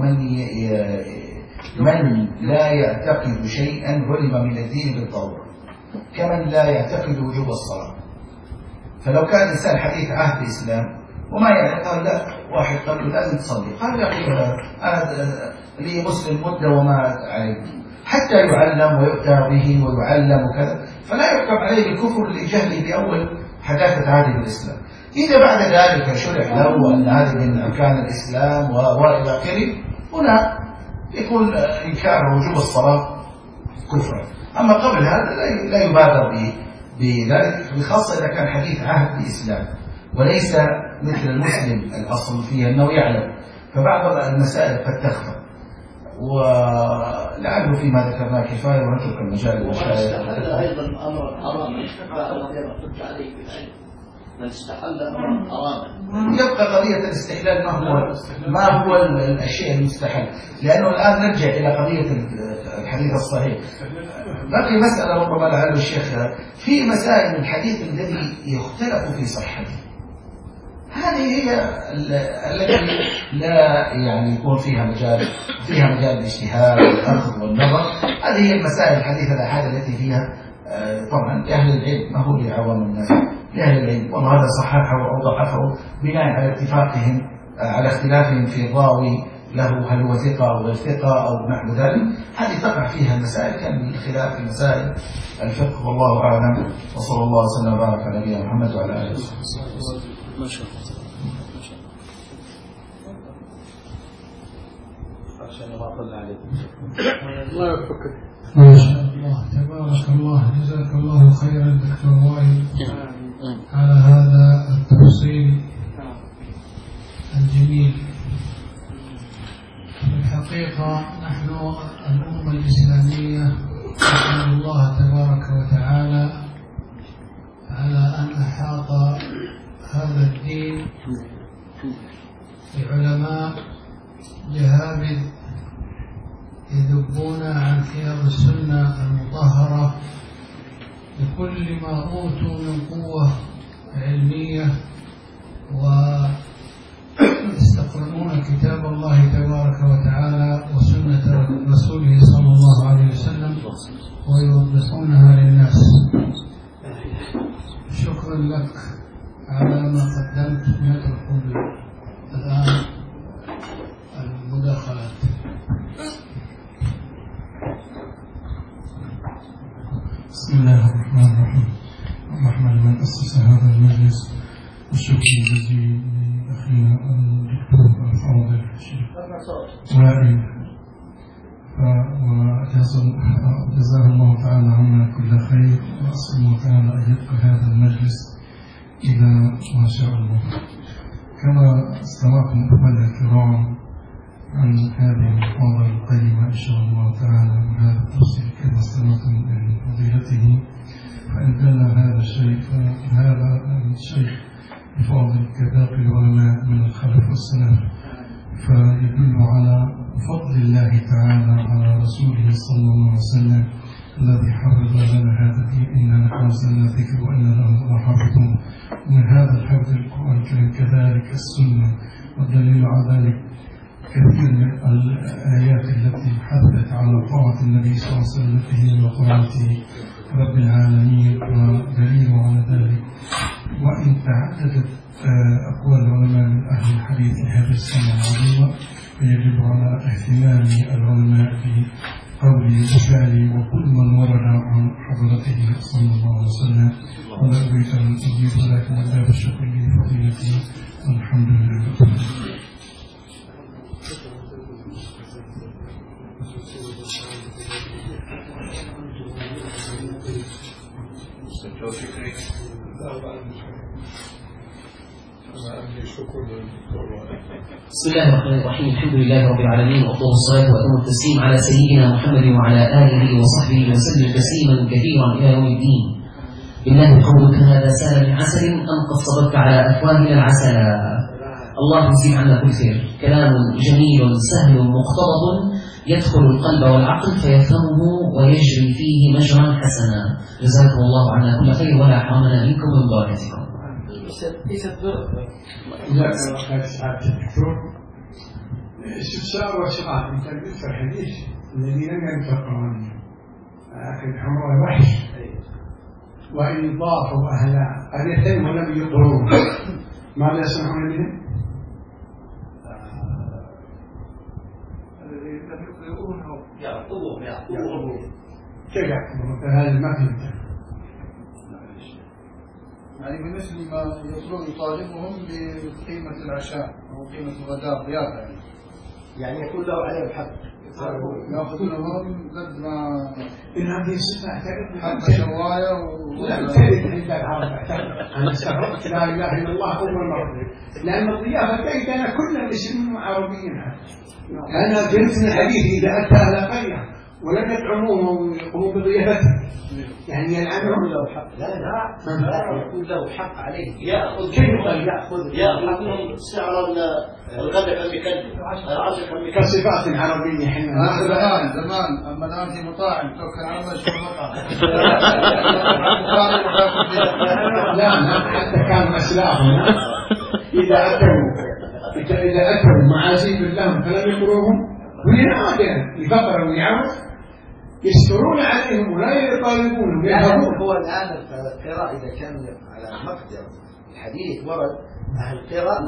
S2: من لا يعتقد شيئا علم من الدين بالضرورة، كمن لا يعتقد وجوب الصلاة. فلو كان إنسان حديث عهد الإسلام وما يعني قال لا، واحد قال له لازم تصلي، قال يا أخي أنا لي مسلم مدة وما عليه، حتى يعلم ويؤتى به ويعلم وكذا، فلا يحكم عليه بالكفر لجهله بأول حداثة عهد الإسلام. إذا بعد ذلك شرع له أن هذه من أركان الإسلام وإلى آخره، هنا يكون إنكار وجوب الصلاة كفرا. أما قبل هذا لا يبادر بذلك، بخاصة إذا كان حديث عهد الإسلام وليس مثل المسلم الأصل فيه أنه يعلم، فبعض المسائل قد تخفى، ولعله فيما ذكرناه كفاية ونترك المجال للمشايخ.
S3: أيضا أمر حراما رد عليه بالعلم، من استحل أمرا حراما.
S2: يبقى قضية الاستحلال ما هو الشيء المستحل، لأنه الآن نرجع إلى قضية الحديث الصحيح. بقي مسألة ربما لعله الشيخ في مسائل الحديث الذي يختلف في صحته، هذه هي التي لا يعني يكون فيها مجال الاجتهاد والأخذ والنظر. هذه هي المسائل الحديثة الآحاد التي فيها طبعا لأهل العلم، ما هو لعوام الناس، لأهل العلم، وهذا صححه أو ضعفه بناء على اتفاقهم على اختلافهم في الراوي له هل هو ثقة أو غير ثقة أو نحو ذلك. هذه تقع فيها مسائل كان الخلاف في مسائل الفقه، والله أعلم. وصلى الله وسلم وبارك على نبينا محمد وعلى آله وصحبه.
S5: ما شاء الله.
S4: الله يوفقك.
S6: ما شاء الله، تبارك الله، جزاك الله خيرا دكتور وائل على هذا التفصيل الجميل. في الحقيقة نحن الأمة الإسلامية نحمد الله تبارك وتعالى على أن أحاط هذا الدين بعلماء جهابذ يذبون عن ثياب السنة المطهرة بكل ما أوتوا من قوة علمية، ويستقرؤون كتاب الله تبارك وتعالى وسنة رسوله صلى الله عليه وسلم ويوضحونها للناس. شكرا لك على ما قدمت. ندخل الآن المداخلات.
S7: بسم الله الرحمن الرحيم. الرحمن من أسس هذا المجلس، والشكر الجزيل لأخينا الدكتور الفاضل الشيخ وائل، وجزاه الله تعالى عنا كل خير، وأسأل الله تعالى أن يبقى هذا المجلس إلى ما شاء الله. كما استمعتم أخواني الكرام عن هذه المحاضرة القيمة إن شاء الله تعالى وهذا التفصيل كما استمعتم من فضيلته، فإن كان هذا الشيء فهذا الشيخ الفاضل كباقي العلماء من الخلف والسلف، فيدل على فضل الله تعالى على رسوله صلى الله عليه وسلم الذي حفظ لنا هذا الدين. إنا نحن نزلنا الذكر وإنا له لحافظون. ومن هذا الحفظ القرآن الكريم كذلك السنة، والدليل على ذلك كثير من الآيات التي حثت على طاعة النبي صلى الله عليه وسلم التي هي وطاعة رب العالمين، ودليل على ذلك. وإن تعددت أقوال العلماء من أهل الحديث هذه السنة العظيمة، فيجب على اهتمام العلماء بقول البخاري وكل من ورد عن حضرته صلى الله عليه وسلم. ولا أريد أن أجيب لكم ألا بالشكر لفضيلته، والحمد لله رب العالمين.
S5: بسم الله الرحمن الرحيم. الحمد لله رب العالمين، وأفضل الصلاة وأتم التسليم على سيدنا محمد وعلى آله وصحبه وسلم تسليما كثيرا إلى يوم الدين. بالله قولك هذا سال من عسل أم قد صبرت على أفواهنا العسل. الله يزيد عنا كل خير. كلام جميل سهل مقتضب يدخل القلب والعقل فيفهمه ويجري فيه مجرا حسنا. جزاكم الله عنا كل خير ولا حرمنا منكم من بركتكم.
S8: استفسار وسؤال. انت قلت في الحديث الذين لم ينفقون لكن حمر وحش، وان ضافوا اهل قريتين ولم يطهروا ماذا يصنعون بهم؟
S3: لم يطهرون يعقبهم
S8: كيف يعقبهم؟ هذا ما فهمت.
S4: يعني بمثل ما يطالبهم بقيمة العشاء أو قيمة الغداء ضيافة،
S3: يعني يكون له عليهم حق،
S4: يأخذونهم قد ما
S8: إن هذه الصفة
S4: حق شواية
S8: لا ترد عند العرب. أنا استغربت لا إله إلا الله أول مرة، لأن الضيافة بيننا كل المسلمين عربيين، أنا فهمت من الحديث إذا أتى على قرية ولم يطعموه ويقوموا بضيافته يعني يلعنهم له حق.
S3: لا يكون له حق عليه، يأخذ منهم سعر الغداء كم يكلف، العصر كم يكلف،
S8: كصفات عربية احنا
S4: زمان. أما الآن في مطاعم توكل على الله يشوف مطعم.
S8: لا حتى كانوا أسلافنا إذا أتوا معازيم لهم فلم يقروهم وينادى يفقر ويعرف يسترون عليهم ولا يطالبون ويهربون.
S3: هو الآن القراء إذا كان على مقدر الحديث ورد أهل القراء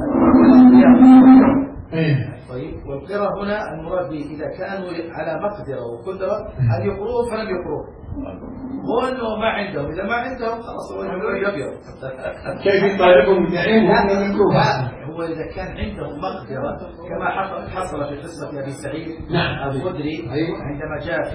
S3: طيب، والقراء هنا المراد به إذا كانوا على مقدرة وقدرة أن يقروه فلم يقروه، هو أنه ما عندهم، إذا ما عندهم خلاص هو يبيض.
S8: كيف يطالبهم بالنعيم وهم لم يقروه؟
S3: هو إذا كان عندهم مقدرة كما حصل في قصة أبي سعيد الخدري عندما جاء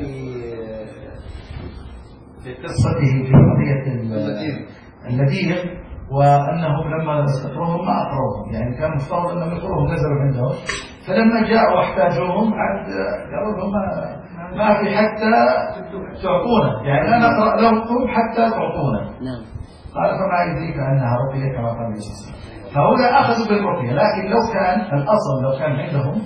S3: في قصته
S2: في قضية المدينة، وأنهم لما استقروهم ما أقروهم، يعني كان مفترض أنهم يقروهم نزلوا عندهم، فلما جاءوا واحتاجوهم قالوا لهم ما في حتى تعطونا، يعني لا نقرأ لكم حتى تعطونا. قال فما يدريك أنها رقية كما قال الإسلام. فهؤلاء أخذوا بالرقية، لكن لو كان الأصل لو كان عندهم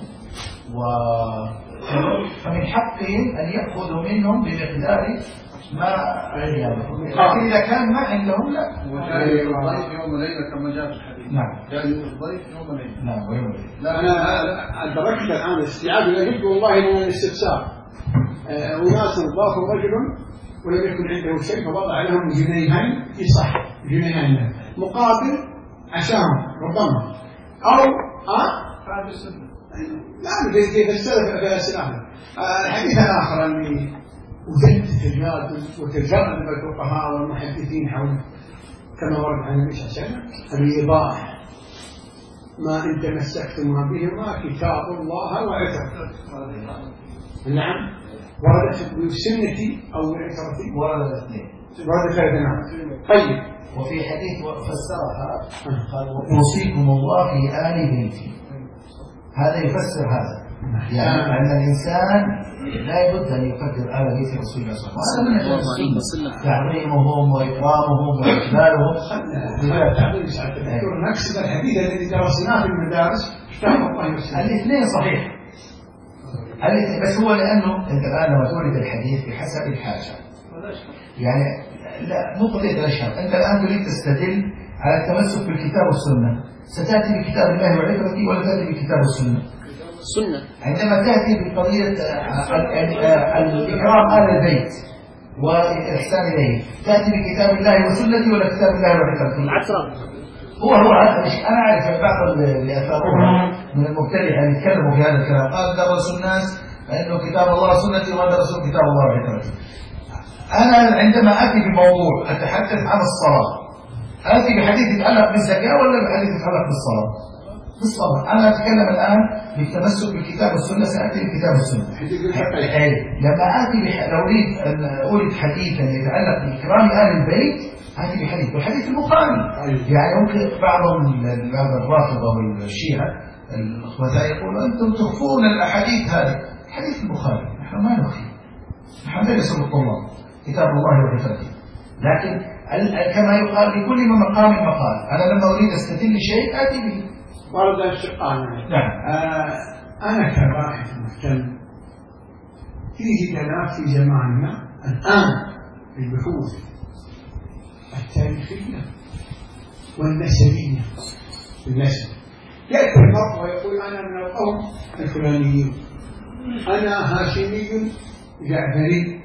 S2: فمن حقهم أن يأخذوا منهم بمقدار ما عندهم، لكن إذا كان ما عندهم لا.
S4: الضيف يوم وليلة كما جاء في الحديث.
S2: نعم.
S4: يعني الضيف يوم وليلة.
S2: نعم ويوم وليلة.
S8: لا أنا أدركت الآن الاستيعاب اللي قلت والله من الاستفسار. أناس ضافوا رجل ولم يكن عنده شيء فوضع لهم جنيهين في صح جنيهين مقابل عشاهم ربما أو
S4: هذا السنة.
S8: لا في السلف في الإسلام. الحديث الآخر اللي وجدت تجادل وتجادل الفقهاء والمحدثين حول كما ورد عن النبي صلى الله عليه وسلم الإيضاح ما إن تمسكتما بهما كتاب الله وعترة. نعم وردت بالسنة أو بالعترة
S2: ورد الاثنين.
S8: وردت نعم. طيب
S2: وفي حديث فسرها قال وأوصيكم الله في آل بيتي، هذا يفسر هذا، يعني أن الإنسان لا يبد أن يقدر آل بيت رسول الله صلى الله عليه وسلم، تعظيمهم وإكرامهم وإجلالهم.
S8: نفس الحديث الذي درسناه في المدارس
S2: الاثنين صحيح، بس هو لأنه أنت الآن لما تورد الحديث بحسب الحاجة، يعني لا مو قضية الأشهر، أنت الآن تريد تستدل على التمسك بالكتاب والسنة، ستأتي بكتاب الله وعبرته ولا تأتي بكتاب والسنة؟
S5: السنة.
S2: عندما تأتي بقضية الإكرام آل البيت والإحسان إليه، تأتي بكتاب الله وسنته ولا كتاب الله وعبرته؟ هو أنا أعرف بعض اللي أثاروها من المبتدعين اللي يتكلموا في هذا الكلام، قال درسوا الناس أنه كتاب الله وسنته وما درسوا كتاب الله وعبرته. أنا عندما أتي بموضوع أتحدث عن الصلاة، أتي بحديث يتعلق بالزكاة ولا بحديث يتعلق بالصلاة؟ بالصلاة. أنا أتكلم الآن بالتمسك بالكتاب والسنة، سأتي بالكتاب والسنة. لما أتي لو أريد أن أورد حديثا يتعلق بإكرام آل البيت أتي بحديث والحديث البخاري. يعني ممكن بعض الرافضة والشيعة الأخوة يقولوا أنتم تخفون الأحاديث هذه، حديث البخاري نحن ما نخفي، نحن ندرس الطلاب كتاب الله وعبرته، لكن كما يقال لكل مقام مقال. أنا لما أريد أستدل شيء آتي به.
S8: ورد الشقان.
S2: نعم.
S8: أنا كباحث مهتم فيه كلام في زماننا الآن في البحوث التاريخية والنسبية في النسب. يأتي المرء ويقول أنا من القوم الفلانيين، أنا هاشمي جعفري،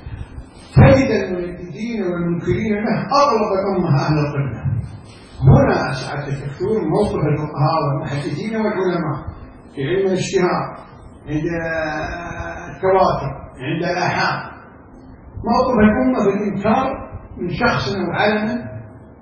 S8: تجد المنكرين والمنكرين له أغلب الأمة أهل القبلة. هنا ساعة تكون موقف الفقهاء والمحدثين والعلماء في علم الاجتهاد عند التواتر عند الآحاد، موقف الأمة بالإنكار من شخص أو علم.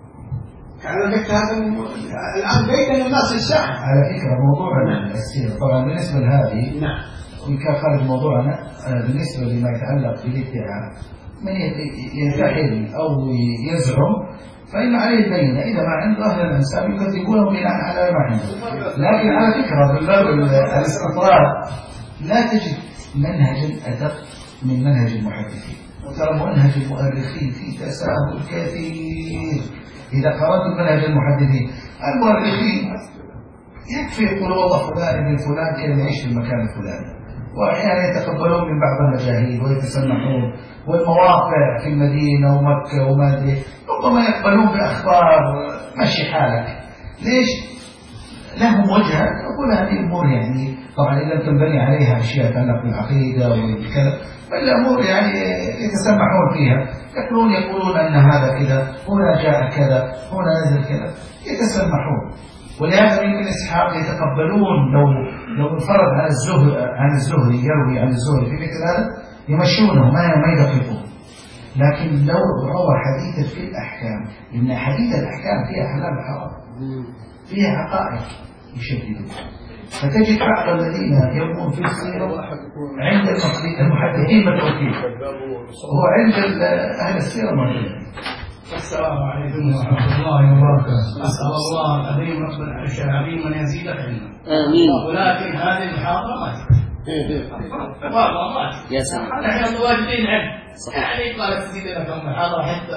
S8: كان ذلك هذا الآن بين الناس الساعة.
S2: على فكرة موضوعنا السيرة طبعا بالنسبة لهذه
S8: نعم
S2: وإن كان خارج موضوعنا، بالنسبة لما يتعلق بالادعاء من ينتحل أو يزعم فإن عليه البينة، إذا ما عنده أهل الأنساب يكذبونه بناء على ما عنده. لكن على فكرة بالباب الاستطلاع لا تجد منهجا أدق من منهج المحدثين، وترى منهج المؤرخين فيه تساهل كثير. إذا قرأت منهج المحدثين المؤرخين يكفي يقول والله فلان من فلان كان يعيش في المكان الفلاني، وأحيانا يتقبلون من بعض المجاهيل ويتسمحون، والمواقع في المدينة ومكة وما أدري ربما يقبلون بأخبار مشي حالك. ليش؟ لهم وجهة. أقول هذه أمور يعني طبعا إذا تنبني عليها أشياء تتعلق بالعقيدة والكلام، فالأمور يعني يتسمحون فيها، يقولون أن هذا كذا، هنا جاء كذا، هنا نزل كذا، يتسمحون. ولهذا يمكن الأصحاب يتقبلون لو انفرد عن الزهري يروي عن الزهري في مثل هذا يمشونه ما يدققون. لكن لو روى حديثا في الأحكام، لأن حديث الأحكام فيها حلال وحرام، فيها عقائد يشددون، فتجد بعض الذين يروون في السيرة عند المحدثين متروكين، وهو عند أهل السيرة موجود.
S9: السلام عليكم ورحمة الله وبركاته. أسأل الله العظيم رب العرش العظيم أن يزيدك علما. آمين. ولكن هذه المحاضرة ما والله ما يا سلام. نحن متواجدين علم. يعني قالت تزيد لك المحاضرة حتى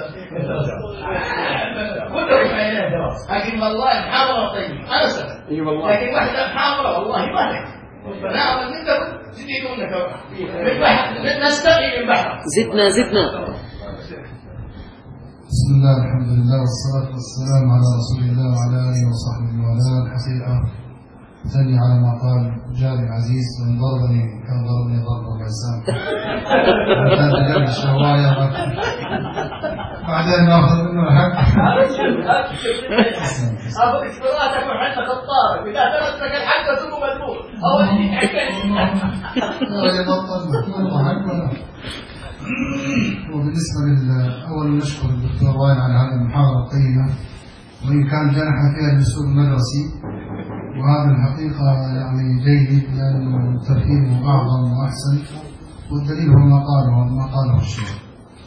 S9: كلهم علينا دراسة، لكن والله المحاضرة طيبة أنا سبب. أي والله. لكن واحدة محاضرة والله ما تكفي. فنعم منكم تزيدونك من بحر، نستقي من بحر.
S5: زدنا.
S7: بسم الله الحمد لله والصلاة والسلام على رسول الله وعلى آله وصحبه وعلى الحقيقة ثاني على ما قال جاري عزيز من ضربني كان ضربني ضرب العسام هذا جاري الشواية بعدين ناخذ منه الحق.
S9: أبو إكسبراتك وحنا خطارك إذا تركتك الحق تسوق مدبور أول شيء
S7: لا يبطل. وبالنسبة أول نشكر الدكتور وائل على هذه المحاضرة القيمة، وإن كان جنحنا فيها الأسلوب المدرسي، وهذا الحقيقة يعني جيد لأنه تفهيمه أعظم وأحسن، والدليل هو ما قاله الشيخ.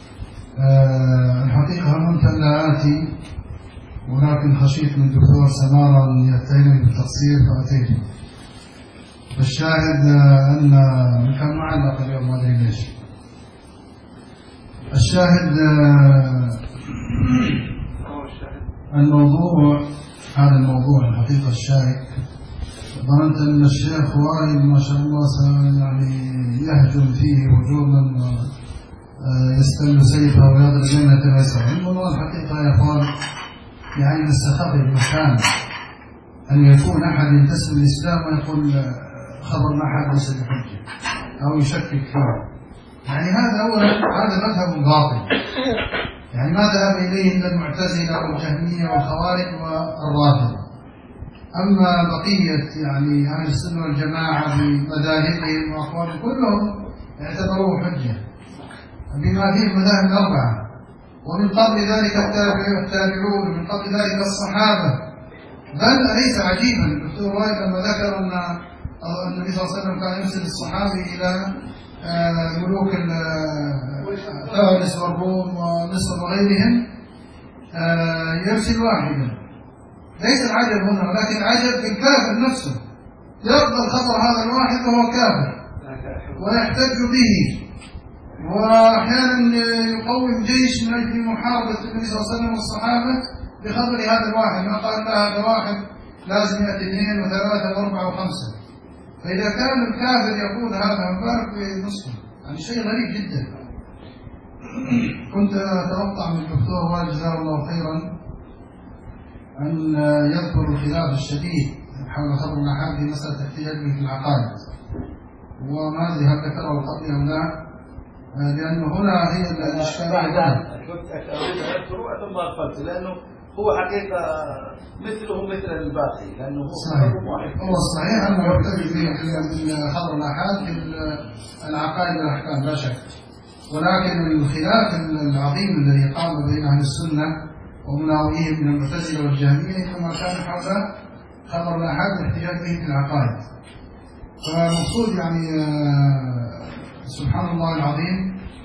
S7: الحقيقة هممت أن لا آتي، ولكن خشيت من الدكتور سمارة أن يتهمني بالتقصير فأتيت. الشاهد أن كان معلق اليوم ما أدري ليش. الشاهد الموضوع، هذا الموضوع الحقيقة الشائك. ظننت أن الشيخ وائل ما شاء الله يعني يهجم فيه هجوما ويستل سيفه ويضرب جنة ويسرا. والله الحقيقة يا أخوان يعني نستخبر المكان أن يكون أحد ينتسب للإسلام ويقول خبر ما أحد ليس بحجة أو يشكك فيه. يعني هذا أولا هذا مذهب باطل، يعني ما ذهب إليه إلا المعتزلة والجهمية والخوارج والرافضة. أما بقية يعني أهل السنة والجماعة بمذاهبهم وأقوالهم كلهم اعتبروه حجة بما فيه المذاهب الأربعة، ومن قبل ذلك التابعون، ومن قبل ذلك الصحابة. بل أليس عجيبا الدكتور وائل لما ذكر أن النبي صلى الله عليه وسلم كان يرسل الصحابي إلى ملوك فارس والروم ومصر وغيرهم يرسل واحدا. ليس العجب هنا، ولكن العجب في الكافر نفسه، يقبل خطر هذا الواحد وهو كافر ويحتج به، وأحيانا يقوم جيش من أجل محاربة النبي صلى الله عليه وسلم والصحابة بخبر هذا الواحد. ما قال لا هذا واحد لازم يأتي 2 و3 و4 و5. فإذا كان الكافر يقول هذا مبارك بالمسلم، يعني شيء غريب جدا. كنت أتوقع من الدكتور وائل جزاه الله خيرا أن يذكر الخلاف الشديد حول خبر الآحاد في مسألة احتجاج في العقائد، وما أدري هل ذكره قبل أو لا، لأنه هنا هي الإشكالية.
S3: كنت أريد أن أذكره ثم أغفلت، لأنه هو حقيقة مثله مثل الباقي، لأنه
S7: هو صحيح أنه يحتج في خبر الآحاد في العقائد والأحكام لا شك، ولكن الخلاف العظيم الذي قام بين أهل السنة ومناوئهم من المعتزلة والجهمية كما كان حول خبر الآحاد والاحتجاج به في العقائد. فالمقصود يعني سبحان الله العظيم،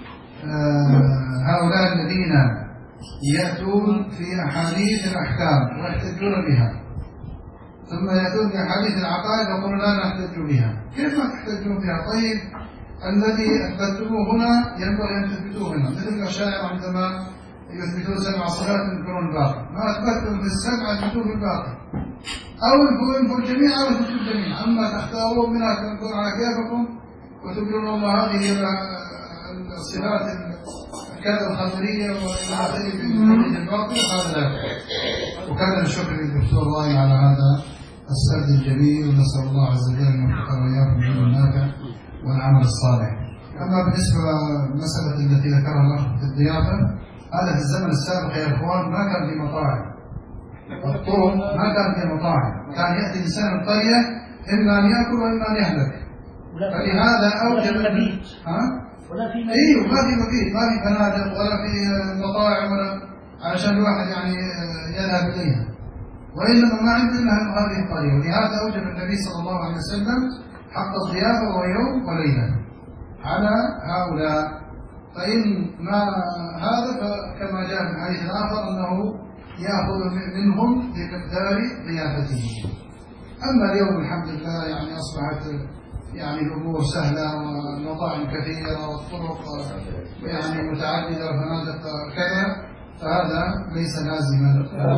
S7: هؤلاء الذين يأتون في أحاديث الأحكام ويحتجون بها، ثم يأتون في أحاديث العقائد ويقولون لا نحتج بها. كيف ما تحتجون بها؟ طيب الذي أثبتوه هنا ينبغي أن تثبتوه هنا، مثل الأشاعرة عندما يثبتون 7 صفات ينكرون الباقي. ما أثبتتم في ال7 أثبتوه في الباقي، أو ينكروا الجميع أو يثبتوا الجميع. أما تختارون منها تنكرون على كيفكم وتقولون والله هذه هي الصفات كذا الخمرية وإلى آخره في الباطل، هذا لا. وكان الشكر للدكتور وائل على هذا السرد الجميل، ونسأل الله عز وجل أن يوفقنا وإياكم بالعلم النافع والعمل الصالح. أما بالنسبة للمسألة التي ذكرها الأخ في الضيافة، هذا في الزمن السابق يا إخوان ما كان في مطاعم، الطرق ما كان في مطاعم، كان يأتي إنسان القرية إما أن يأكل وإما أن يهلك، فلهذا أوجب المبيت. أيوه ما في مبيت، ما في فنادق ولا في مطاعم ولا عشان الواحد يعني يذهب إليها، وإنما ما عندنا هذه القرية، ولهذا أوجب النبي صلى الله عليه وسلم حق الضيافة وهو يوم وليلة على هؤلاء. فإن ما هذا فكما جاء في الحديث الآخر أنه يأخذ منهم بمقدار ضيافته. أما اليوم الحمد لله يعني أصبحت يعني الأمور سهلة والمطاعم كثيرة والطرق يعني متعددة وفنادق كذا، فهذا ليس لازما.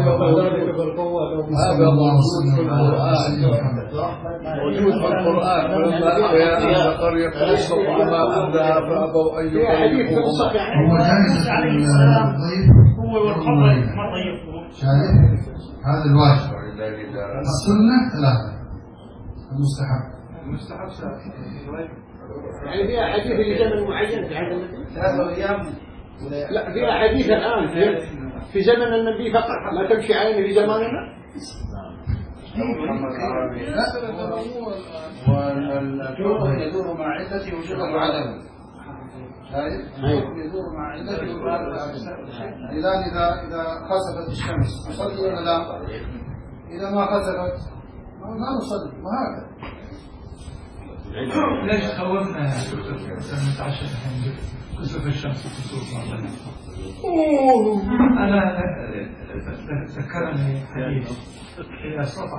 S10: هذا موجود في القرآن، موجود في القرآن، ولما أحيا أهل قرية فأشركوا ما أهلها فأبوا أن يضيفوهم.
S7: هو جائز الضيف هو والخبر مرة يفهم. شايف هذا الواجب. السنة ثلاثة، المستحب
S8: يعني فيها حديث لزمن معين في هذا النبي؟
S3: 3 أيام.
S8: لا فيها حديث الآن في زمن النبي فقط، ما تمشي عينه في زماننا.
S4: والجوع يدور مع عدته وشغل عدمه. يدور مع عدته الآن إذا خسفت الشمس نصلي ولا لا؟ إذا ما خسفت ما نصلي، وهكذا.
S6: ليش خوفنا يا دكتور نتعشى الحين كسوف الشمس وكسوف الله؟ أنا ذكرني حديث إذا استطاع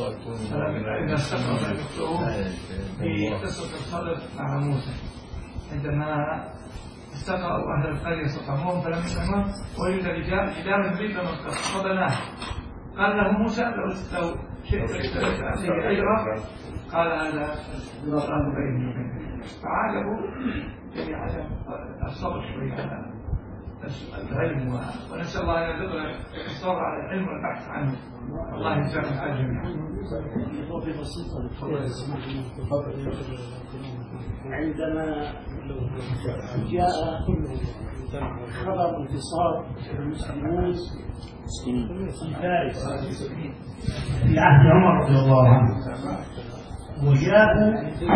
S6: دكتور في قصة الخضر مع موسى عندما استقرأوا أهل القرية استطعموهم فلم يسمعوا ويوجد رجال جدار البيت لما قضناه. قال له موسى لو شئت اشتريت أخيه أجرا، قال هذا القرآن بيني وبينك، فعاقبوا على الصبر شوية على العلم، ونسأل الله أن يرزقنا الصبر على العلم والبحث عنه. الله يجزاكم خير جميعا.
S11: عندما جاء خبر انتصار المسلمون في فارس في عهد عمر رضي الله عنه، وجاءوا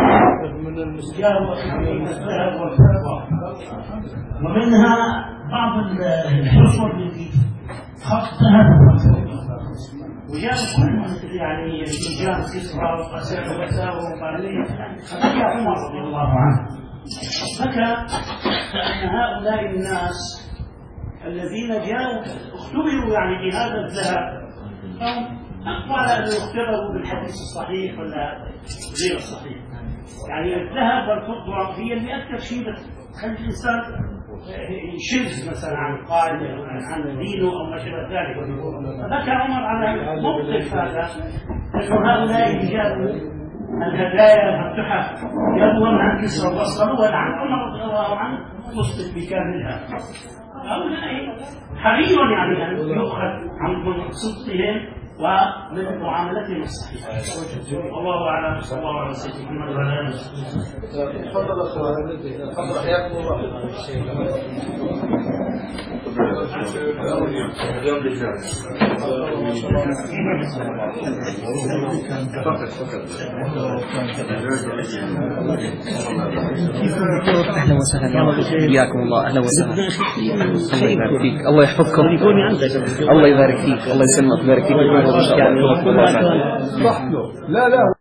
S11: الذهب والفضة، ومنها بعض الحصر التي خط ذهب وجاءوا كل يعني رجال كسرى وقساوة وبارلية، فبكى عمر رضي الله عنه، بكى أن هؤلاء الناس الذين جاءوا اختبروا يعني بهذا الذهب، أقوى أن يختبروا بالحديث الصحيح ولا غير الصحيح. يعني الذهب والفضة هي اللي أكثر شيء تخلي الإنسان يشذ مثلا عن قائد عن دينه أو ما شابه ذلك. فذكر عمر على موقف هذا أن هؤلاء جابوا الهدايا والتحف جابوا عن كسرى وصلوها عن عمر رضي الله عنه مسلم بكاملها. هؤلاء حري يعني أن يؤخذ عن صدقهم ومن معاملتهم الصحيحة. والله أعلم. صلى الله عليه وسلم. محمد وعلى آله وصحبه.
S3: تفضل تفضل حياكم الله.
S5: أهلا وسهلا حياكم الله. أهلا وسهلا. الله يبارك فيك، الله يحفظكم، الله يبارك فيك، الله يسلمك، يبارك فيك.
S10: لا